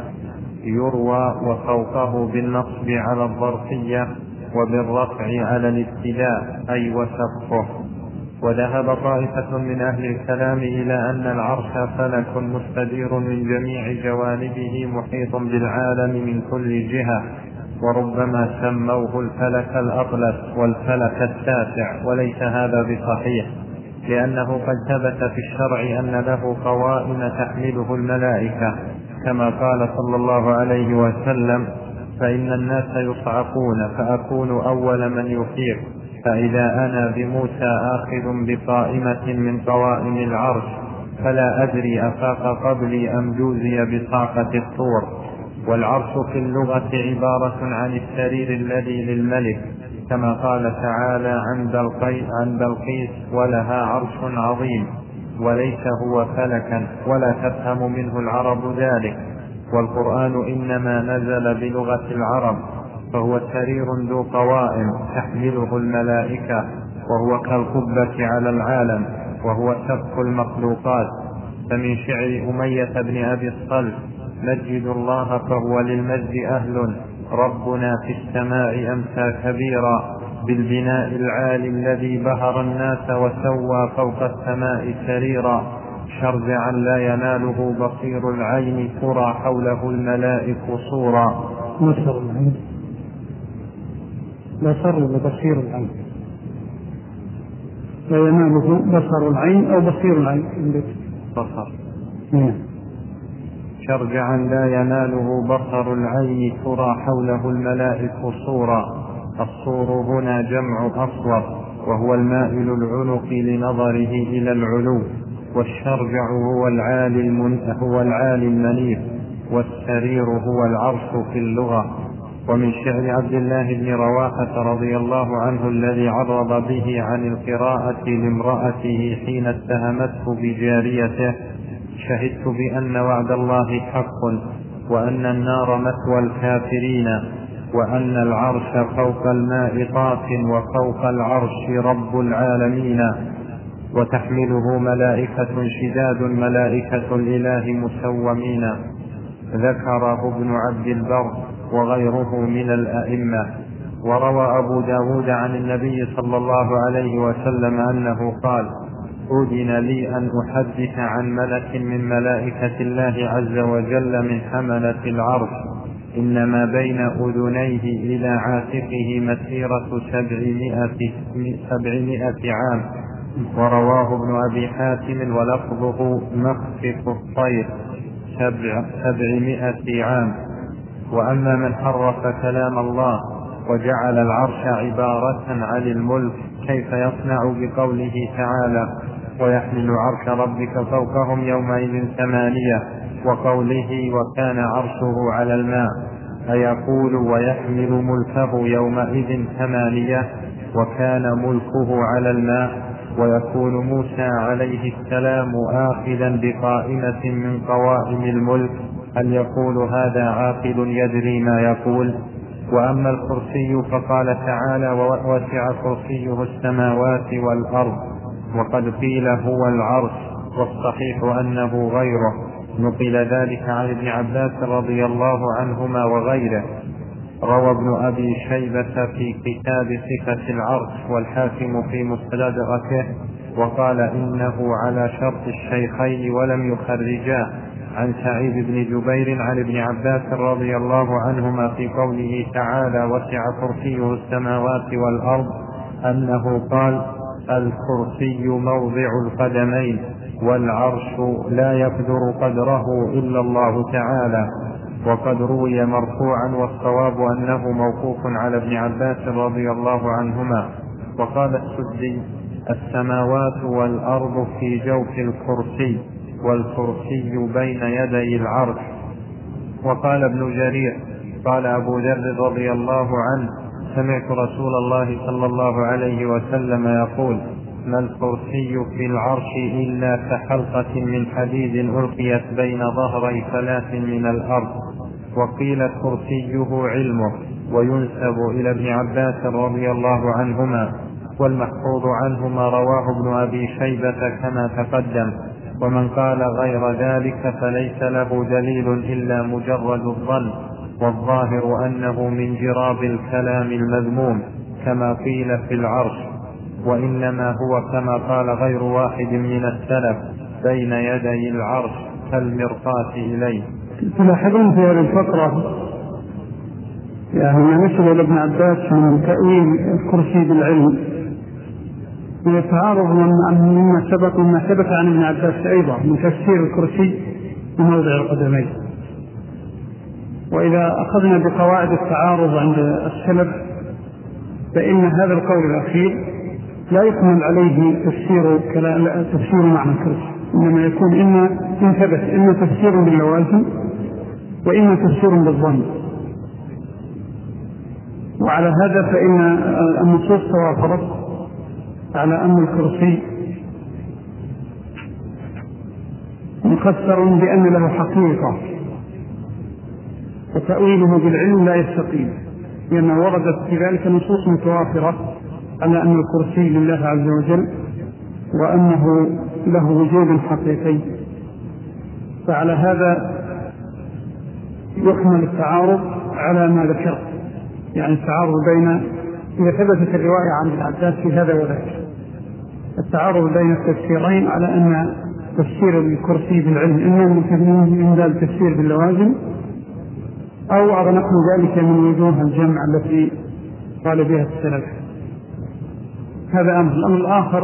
يروى وفوقه بالنصب على الظرفية وبالرفع على الابتداء أي وسقفه. وذهب طائفة من أهل الكلام إلى أن العرش فلك مستدير من جميع جوانبه محيط بالعالم من كل جهة، وربما سموه الفلك الأطلس والفلك التاسع، وليس هذا بصحيح، لأنه قد ثبت في الشرع أن له قوائم تحمله الملائكة، كما قال صلى الله عليه وسلم: فإن الناس يصعقون فأكون أول من يفيق، فإذا أنا بموسى آخذ بقائمة من قوائم العرش فلا أدري أفاق قبلي أم جوزي بصعقة الطور. والعرش في اللغة عبارة عن السرير الذي للملك، كما قال تعالى عن بلقيس: ولها عرش عظيم، وليس هو فلكا، ولا تفهم منه العرب ذلك. والقرآن إنما نزل بلغة العرب، فهو سرير ذو قوائم تحمله الملائكة، وهو كالقبة على العالم، وهو سقف المخلوقات. فمن شعر أمية بن أبي الصلت: مجد الله فهو للمجد أهل، ربنا في السماء أمسى كبيرا، بالبناء العالي الذي بهر الناس وسوى فوق السماء سريرا، شرجعا لا يناله بصير العين، ترى حوله الملائك صورا. بصر العين، بصر بصير العين، لا يناله بصر العين أو بصير العين. بصر. شرجعا لا يناله بصر العين، ترى حوله الملائك صورا. الصور هنا جمع أصور، وهو المائل العنق لنظره إلى العلو. والشرجع هو العالي هو العالي المنيف، والسرير هو العرش في اللغة. ومن شعر عبد الله بن رواحة رضي الله عنه الذي عرض به عن القراءة لامرأته حين اتهمته بجاريته: شهدت بأن وعد الله حق، وأن النار مثوى الكافرين، وأن العرش فوق الماء طاف، وفوق العرش رب العالمين، وتحمله ملائكة شداد ملائكة الإله مسومين. ذكره ابن عبد البر وغيره من الأئمة. وروى أبو داود عن النبي صلى الله عليه وسلم أنه قال: أذن لي أن أحدث عن ملك من ملائكة الله عز وجل من حملة العرش، إنما بين أذنيه إلى عاتقه مسيرة سبعمائة, سبعمائة عام. ورواه ابن أبي حاتم ولفظه مخفف الطير سبع سبعمائة عام. وأما من حرف كلام الله وجعل العرش عبارة عن الملك، كيف يصنع بقوله تعالى: ويحمل عرش ربك فوقهم يومئذ ثمانية، وقوله: وكان عرشه على الماء، أيقول ويحمل ملكه يومئذ ثمانية وكان ملكه على الماء، ويكون موسى عليه السلام آخذا بقائمة من قوائم الملك؟ هل يقول هذا عاقل يدري ما يقول؟ وأما الكرسي فقال تعالى: ووسع كرسيه السماوات والأرض. وقد قيل هو العرش، والصحيح أنه غيره. نقل ذلك عن ابن عباس رضي الله عنهما وغيره. روى ابن أبي شيبة في كتاب صفة العرش، والحاكم في مستدركه، وقال إنه على شرط الشيخين ولم يخرجاه، عن سعيد بن جبير عن ابن عباس رضي الله عنهما في قوله تعالى: وسع كرسيه السماوات والأرض، أنه قال: الكرسي موضع القدمين، والعرش لا يقدر قدره إلا الله تعالى. وقد روي مرفوعا، والصواب أنه موقوف على ابن عباس رضي الله عنهما. وقال السدي: السماوات والأرض في جوف الكرسي، والكرسي بين يدي العرش. وقال ابن جرير قال أبو ذر رضي الله عنه: سمعت رسول الله صلى الله عليه وسلم يقول: ما الكرسي في العرش إلا كحلقة من حديد ألقيت بين ظهري ثلاث من الأرض. وقيل كرسيه علمه، وينسب إلى ابن عباس رضي الله عنهما، والمحفوظ عنهما رواه ابن أبي شيبة كما تقدم. ومن قال غير ذلك فليس له دليل إلا مجرد الظن، والظاهر أنه من جراب الكلام المذموم كما قيل في العرش، وإنما هو كما قال غير واحد من السلف: بين يدي العرش كالمرقاة إليه. تلاحظون في هذه الفقرة يعني ما نسب إلى ابن عباس من تأويل الكرسي بالعلم ويتعارض مما سبق وما ثبت عن ابن عباس أيضا من تفسير الكرسي بموضع القدمين. وإذا أخذنا بقواعد التعارض عند السلف فإن هذا القول الأخير لا يكمل عليه تفسير تفسير معنى الكرسي، إنما يكون إما إن ثبت إما تفسير باللوازم وإما تفسير بالظن. وعلى هذا فإن النصوص توافرت على أن الكرسي مفسر بأن له حقيقة، وتأويله بالعلم لا يستقيم، لأنه وردت في ذلك نصوص متوافرة على أن الكرسي لله عز وجل وأنه له وجود حقيقي. فعلى هذا يحمل التعارض على ما ذكرت، يعني التعارض بين إذا ثبتت الرواية عن ابن عباس في هذا وذاك، التعارض بين التفسيرين على أن تفسير الكرسي بالعلم إما من باب التفسير باللوازم أو على نحو ذلك من وجوه الجمع التي قال بها السلف. هذا أمر. الأمر الآخر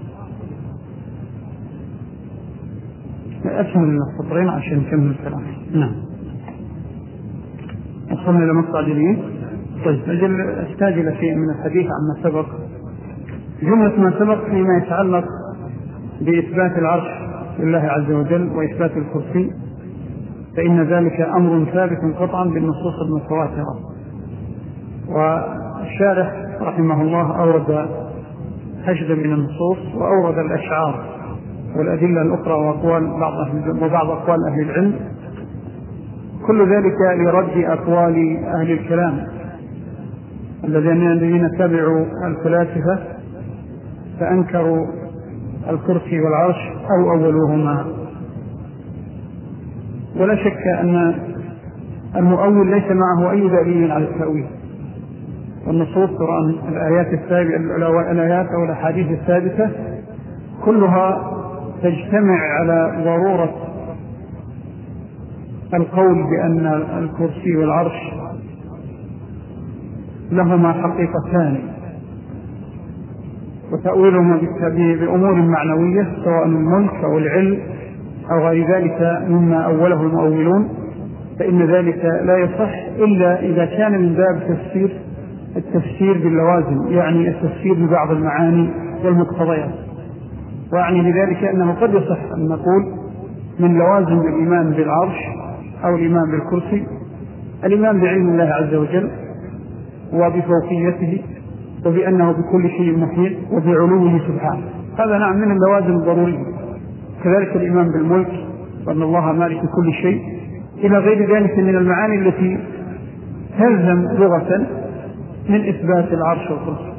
أكمل السطرين عشان نكمل الكلام. نعم، وصلنا إلى مقطع جديد. طيب، أجل أحتاج إلى شيء من الحديث عما سبق. جملة ما سبق فيما يتعلق بإثبات العرش لله عز وجل وإثبات الكرسي، فإن ذلك أمر ثابت قطعا بالنصوص المتواترة. والشارح رحمه الله أورد حشدا من النصوص وأورد الأشعار والأدلة الأخرى وأقوال بعض أهل وبعض أقوال أهل العلم، كل ذلك لرد أقوال أهل الكلام الذين تبعوا الفلاسفة فأنكروا الكرسي والعرش أو أولوهما. ولا شك أن المؤول ليس معه أي دليل على التأويل، والنصوص قرآن الآيات الثابتة الآيات أو الأحاديث الثابتة كلها تجتمع على ضرورة القول بأن الكرسي والعرش لهما حقيقتان، وتأويلهما بأمور معنوية سواء الملك أو العلم أو غير ذلك مما أوله المؤولون، فإن ذلك لا يصح إلا إذا كان من باب تفسير التفسير باللوازم، يعني التفسير ببعض المعاني والمقتضيات. وأعني بذلك أنه قد يصح أن نقول من لوازم الإيمان بالعرش أو الإيمان بالكرسي الإيمان بعلم الله عز وجل وبفوقيته وبأنه بكل شيء محيط وبعلوه سبحانه، هذا نعم من اللوازم الضرورية. كذلك الإيمان بالملك وأن الله مالك كل شيء إلى غير ذلك من المعاني التي تلزم لغة من إثبات العرش والكرسي.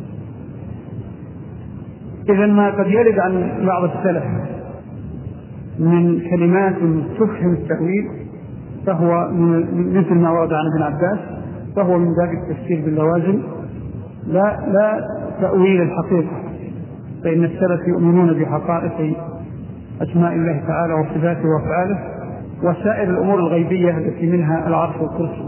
إذن ما قد يرد عن بعض السلف من كلمات تفهم التأويل فهو مثل ما ورد عن ابن عباس فهو من ذلك التفسير باللوازم لا لا تأويل الحقيقة، فإن السلف يؤمنون بحقائق أسماء الله تعالى وصفاته وأفعاله وسائر الأمور الغيبية التي منها العرش والكرسي.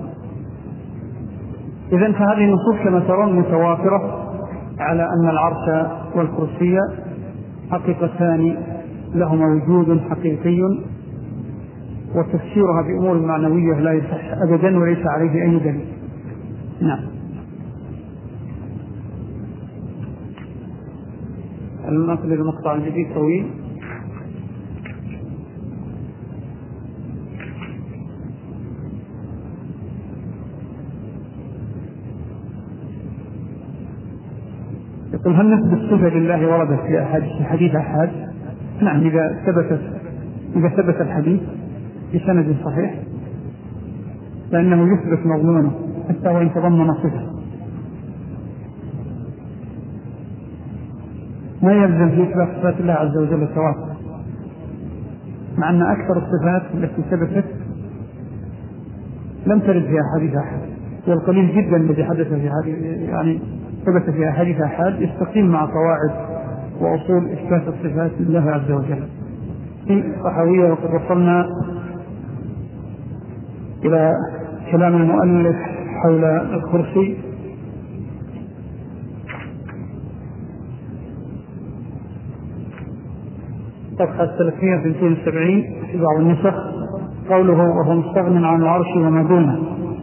إذن فهذه النصوص كما ترون متوافرة على أن العرش والكرسي حقيقتان لهما وجود حقيقي، وتفسيرها بأمور معنوية لا يصح أبدا وليس عليه أي دليل. نعم. المنقل المقطع الجديد طويل. يقول: هل نسبة الصفة لله وردت في حديث أحد؟ نعم، إذا ثبتت إذا ثبت الحديث بسند صحيح فإنه يثبت مضمونه حتى وإن تضمن صفة. ما يلزم في إثبات صفات الله عز وجل التواتر، مع أن أكثر الصفات التي ثبتت لم ترد فيها حديث أحد، والقليل جدا الذي حدث في حديث يعني ثبت فيها حديث أحد يستقيم مع قواعد وأصول إثبات الصفات لله عز وجل. في صحوية وقد وصلنا إلى كلام المؤلف حول الكرسي. صفحة ثلاثمائة واثنين وسبعين في بعض النسخ قوله: وهو مستغن عن العرش وما دونه.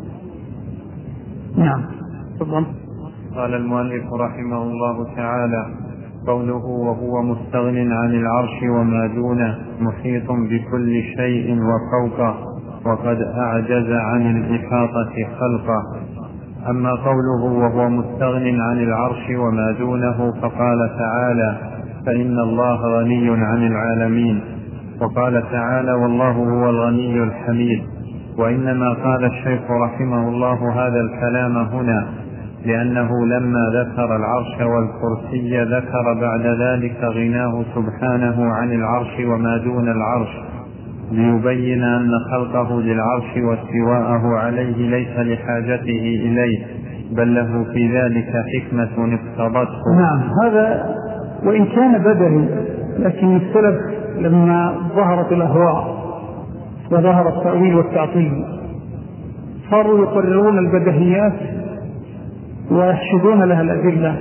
نعم، تفضل. قال المؤلف رحمه الله تعالى: قوله وهو مستغن عن العرش وما دونه محيط بكل شيء وفوقه، وقد أعجز عن الإحاطة خلقه. أما قوله وهو مستغن عن العرش وما دونه فقال تعالى: فإن الله غني عن العالمين. وقال تعالى: والله هو الغني الحميد. وإنما قال الشيخ رحمه الله هذا الكلام هنا لأنه لما ذكر العرش والكرسي ذكر بعد ذلك غناه سبحانه عن العرش وما دون العرش، ليبين أن خلقه للعرش واستواءه عليه ليس لحاجته إليه، بل له في ذلك حكمة اقتضته. نعم، هذا وإن كان بدهي، لكن السلف لما ظهرت الأهواء وظهر التأويل والتعطيل صاروا يقررون البدهيات ويحشدون لها الأدلة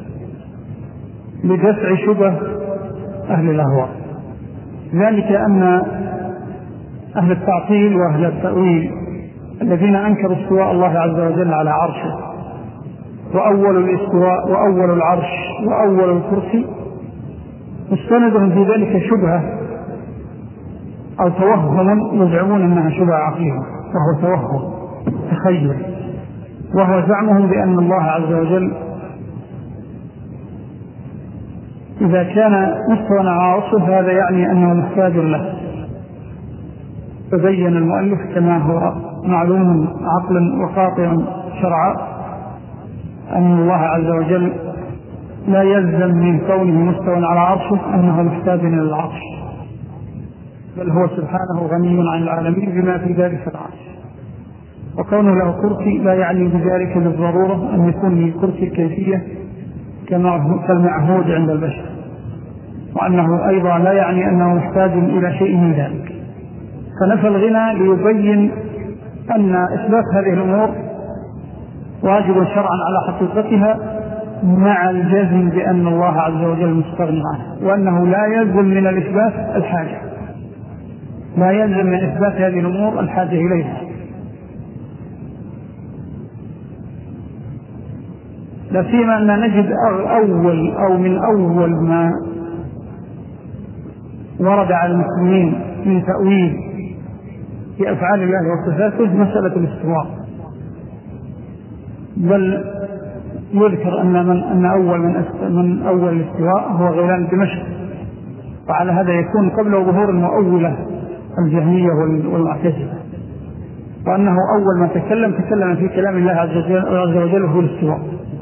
لدفع شبه أهل الأهواء. ذلك أن أهل التعطيل وأهل التأويل الذين أنكروا استواء الله عز وجل على عرشه وأول الاستواء وأول العرش وأول الكرسي استندهم في ذلك شبهة أو توهم يزعمون أنها شبهة عقلية، وهو توهم تخيل، وهو زعمهم بأن الله عز وجل إذا كان مستوى على عرشه هذا يعني أنه محتاج له. فبين المؤلف كما هو معلوم عقلا وقاطع شرعا أن الله عز وجل لا يلزم من كونه مستوى على عرشه أنه محتاج إلى العرش، بل هو سبحانه غني عن العالمين بما في ذلك العرش. وكونه له كرسي لا يعني بذلك بالضرورة أن يكون للكرسي كيفية كالمعهود عند البشر، وأنه أيضا لا يعني أنه محتاج إلى شيء من ذلك. فنفى الغنى ليبين أن إثبات هذه الأمور واجب شرعا على حقيقتها مع الجزم بأن الله عز وجل مستغني عنه، وأنه لا يلزم من الإثبات الحاجة، لا يلزم من إثبات هذه الأمور الحاجة إليها. لا سيما أن نجد أول أو من أول ما ورد على المسلمين من تأويل في أفعال الله وصفاته مسألة الاستواء، بل يذكر أن من أن أول من, من أول الاستواء هو غيلان دمشق، وعلى هذا يكون قبل ظهور المؤولة الجهمية والمعتزلة، وأنه أول ما تكلم تكلم في كلام الله عز وجل هو الاستواء،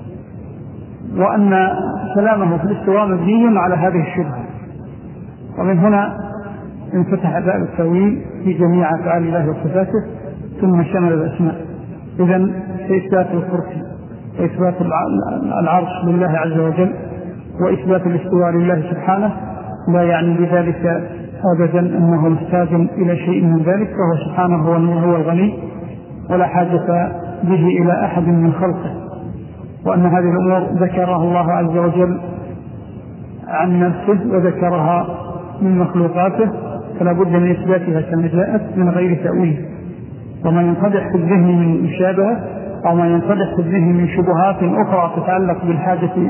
وأن كلامه في الاستواء مبني على هذه الشبهة. ومن هنا انفتح باب التأويل في جميع أفعال الله وصفاته ثم شمل الأسماء. إذن إثبات الكرسي وإثبات العرش لله عز وجل وإثبات الاستواء لله سبحانه لا يعني بذلك أبدا أنه محتاج إلى شيء من ذلك، فهو سبحانه هو الغني ولا حاجة به إلى أحد من خلقه، وأن هذه الأمور ذكرها الله عز وجل عن نفسه وذكرها من مخلوقاته، فلا بد من إثباتها كما جاءت من غير تأويل. وما ينقدح في الذهن من مشابهة أو ما ينقدح في الذهن من شبهات أخرى تتعلق بالحاجة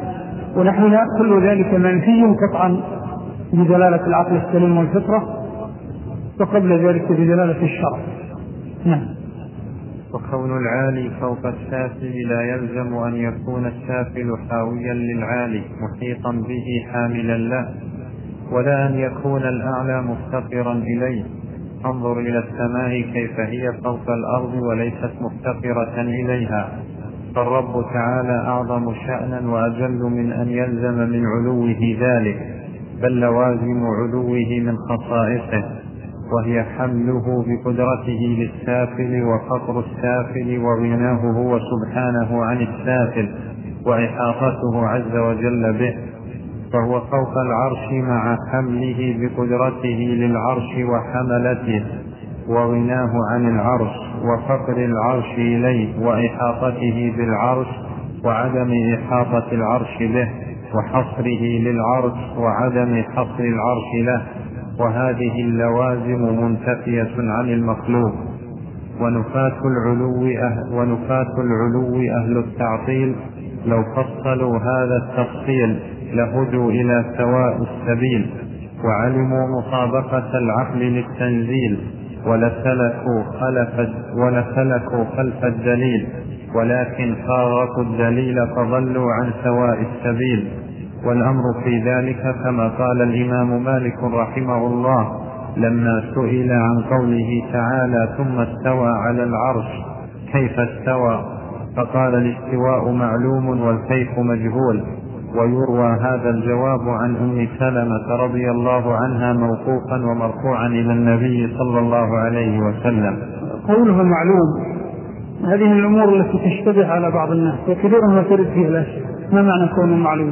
ونحوها، كل ذلك منفي قطعا بدلالة العقل السليم والفطرة، وقبل ذلك بدلالة الشرع. نعم. وكون العالي فوق السافل لا يلزم أن يكون السافل حاويا للعالي محيطا به حاملا له، ولا أن يكون الأعلى مفتقرا إليه. انظر إلى السماء كيف هي فوق الأرض وليست مفتقرة إليها، فالرب تعالى أعظم شأنا وأجل من أن يلزم من علوه ذلك، بل لوازم علوه من خصائصه، وهي حمله بقدرته للسافل وفقر السافل وغناه هو سبحانه عن السافل وإحاطته عز وجل به، فهو فوق العرش مع حمله بقدرته للعرش وحملته وغناه عن العرش وفقر العرش إليه وإحاطته بالعرش وعدم إحاطة العرش به وحصره للعرش وعدم حصر العرش له، وهذه اللوازم منتفية عن المخلوق. ونفاة العلو أهل, ونفاة العلو أهل التعطيل لو فصلوا هذا التفصيل لهدوا إلى سواء السبيل وعلموا مطابقة العقل للتنزيل ولسلكوا خلف, ولسلكوا خلف الدليل، ولكن خالطوا الدليل فضلوا عن سواء السبيل. والأمر في ذلك كما قال الإمام مالك رحمه الله لما سئل عن قوله تعالى ثم استوى على العرش كيف استوى، فقال الاستواء معلوم والكيف مجهول. ويروى هذا الجواب عن أم سلمة رضي الله عنها موقوفا ومرفوعا إلى النبي صلى الله عليه وسلم. قوله معلوم هذه من الأمور التي تشتبه على بعض الناس وكثيرا ما ترد فيها لا شيء. ما معنى كونه معلوم؟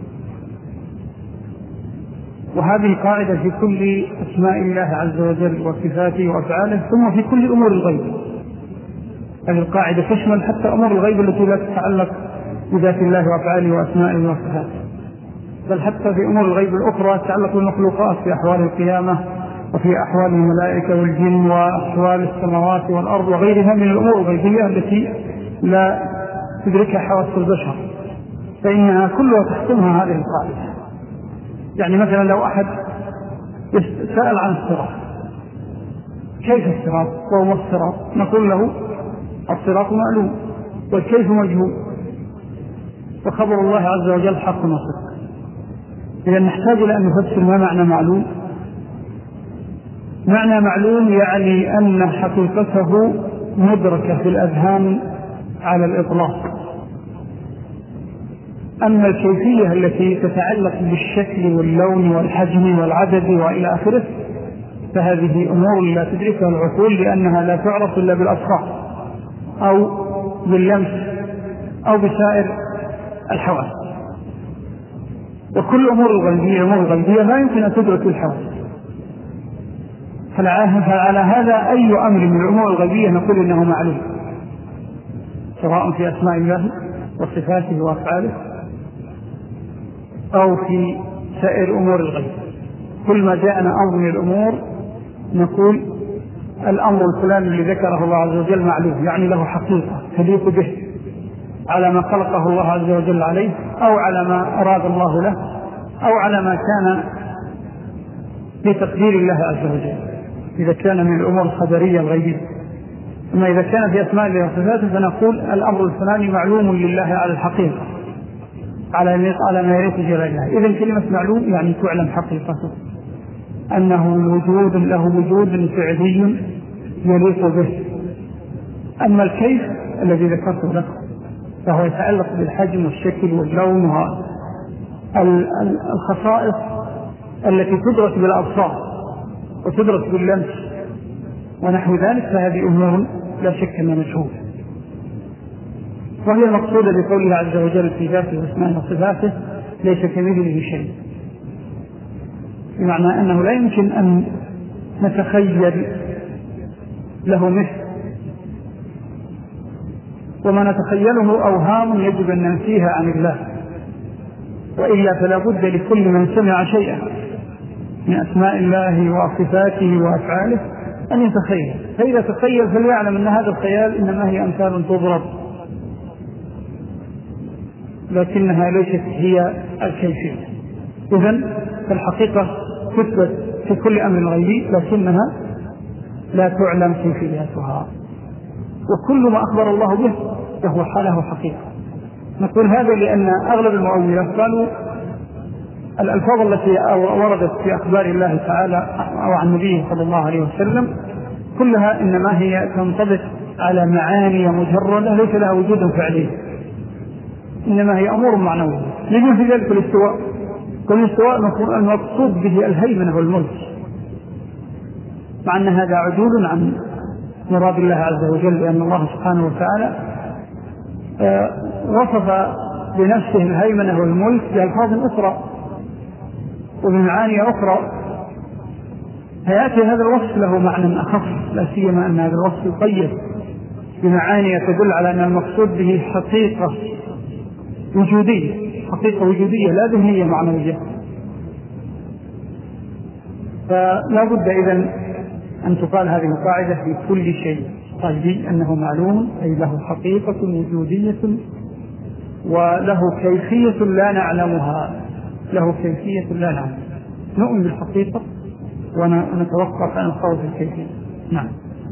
وهذه قاعدة في كل أسماء الله عز وجل وصفاته وأفعاله، ثم في كل أمور الغيب. هذه القاعدة تشمل حتى أمور الغيب التي لا تتعلق بذات الله وأفعاله وأسمائه وصفاته، بل حتى في أمور الغيب الأخرى تتعلق بالمخلوقات في أحوال القيامة وفي أحوال الملائكة والجن وأحوال السماوات والأرض وغيرها من الأمور الغيبية التي لا تدركها حواس البشر، فإنها كلها تحكمها هذه القاعدة. يعني مثلا لو أحد سأل عن الصراط، كيف الصراط وهو الصراط؟ نقول له الصراط معلوم والكيف مجهول، وخبر الله عز وجل حق وصدق. إذا نحتاج إلى أن نفسر ما معنى معلوم. معنى معلوم يعني أن حقيقته مدركة في الأذهان على الإطلاق. أما الكيفية التي تتعلق بالشكل واللون والحجم والعدد وإلى آخره فهذه أمور لا تدركها العقول، لأنها لا تعرف إلا بالأبصار أو باللمس أو بسائر الحواس. وكل أمور الغيبية أمور الغيبية لا يمكن أن تدرك بالحواس. فعلى هذا أي أمر من الأمور الغيبية نقول إنه معلوم، سواء في أسماء الله وصفاته وأفعاله أو في سائر أمور الغيب. كل ما جاءنا أمر من الأمور نقول الأمر الفلاني الذي ذكره الله عز وجل معلوم، يعني له حقيقة تليق به على ما خلقه الله عز وجل عليه أو على ما أراد الله له أو على ما كان بتقدير الله عز وجل إذا كان من الأمور الخبرية الغيبية. أما إذا كان في أسماء الله وصفاته فنقول الأمر الفلاني معلوم لله على الحقيقة على ما يليق جلاله. إذن كلمة معلوم يعني تعلم حقيقته، أنه وجود له وجود فعلي يليق به. أما الكيف الذي ذكرته لك فهو يتعلق بالحجم والشكل واللون والخصائص التي تدرك بالأبصار وتدرك باللمس ونحو ذلك، فهذه أمور لا شك أنها مجهولة، وهي المقصودة بقوله عز وجل في ذاته واسمائه وصفاته ليس كمثله شيء، بمعنى أنه لا يمكن أن نتخيل له مثل، وما نتخيله أوهام يجب أن ننفيها عن الله، وإلا فلا بد لكل من سمع شيئا من أسماء الله وصفاته وأفعاله أن يتخيل، فإذا تخيل فليعلم أن هذا الخيال إنما هي أمثال تضرب لكنها ليست هي الكيفية. إذن فالحقيقة تثبت في كل أمر غيبي لكنها لا تعلم كيفيتها، وكل ما أخبر الله به فهو حاله حقيقة. نقول هذا لأن أغلب المؤولة قالوا الألفاظ التي وردت في أخبار الله تعالى أو عن نبيه صلى الله عليه وسلم كلها إنما هي تنطبق على معاني مجردة ليس لها وجود فعلي، إنما هي أمور معنوية. يجب في ذلك الاستواء، والاستواء المقصود به الهيمنة والملك، مع أن هذا عدول عن مراد الله عز وجل، لأن الله سبحانه وتعالى وصف بنفسه الهيمنة والملك بألفاظ أخرى وبمعاني أخرى، فيأتي هذا الوصف له معنى أخف، لا سيما أن هذا الوصف يقيد بمعاني تدل على أن المقصود به حقيقة وجودية، حقيقة وجودية لا ذهنية معنوية. فلا بد إذن أن تقال هذه القاعدة في كل شيء غيبي أنه معلوم، أي له حقيقة وجودية وله كيفية لا نعلمها، له كيفية لا نعلمها. نؤمن بالحقيقة ونتوقف عن الخوض الكيفية. نعم.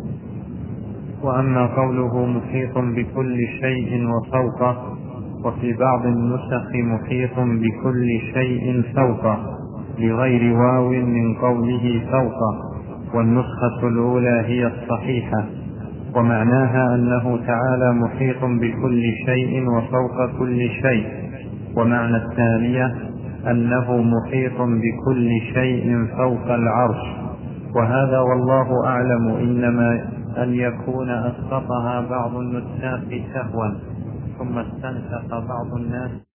وأما قوله محيط بكل شيء وفوقه، وفي بعض النسخ محيط بكل شيء فوقه بغير واو من قوله فوقه، والنسخة الأولى هي الصحيحة، ومعناها أنه تعالى محيط بكل شيء وفوق كل شيء، ومعنى الثانية أنه محيط بكل شيء فوق العرش. وهذا والله أعلم إنما أن يكون أسقطها بعض النساخ سهوا ثم استنسخ بعض الناس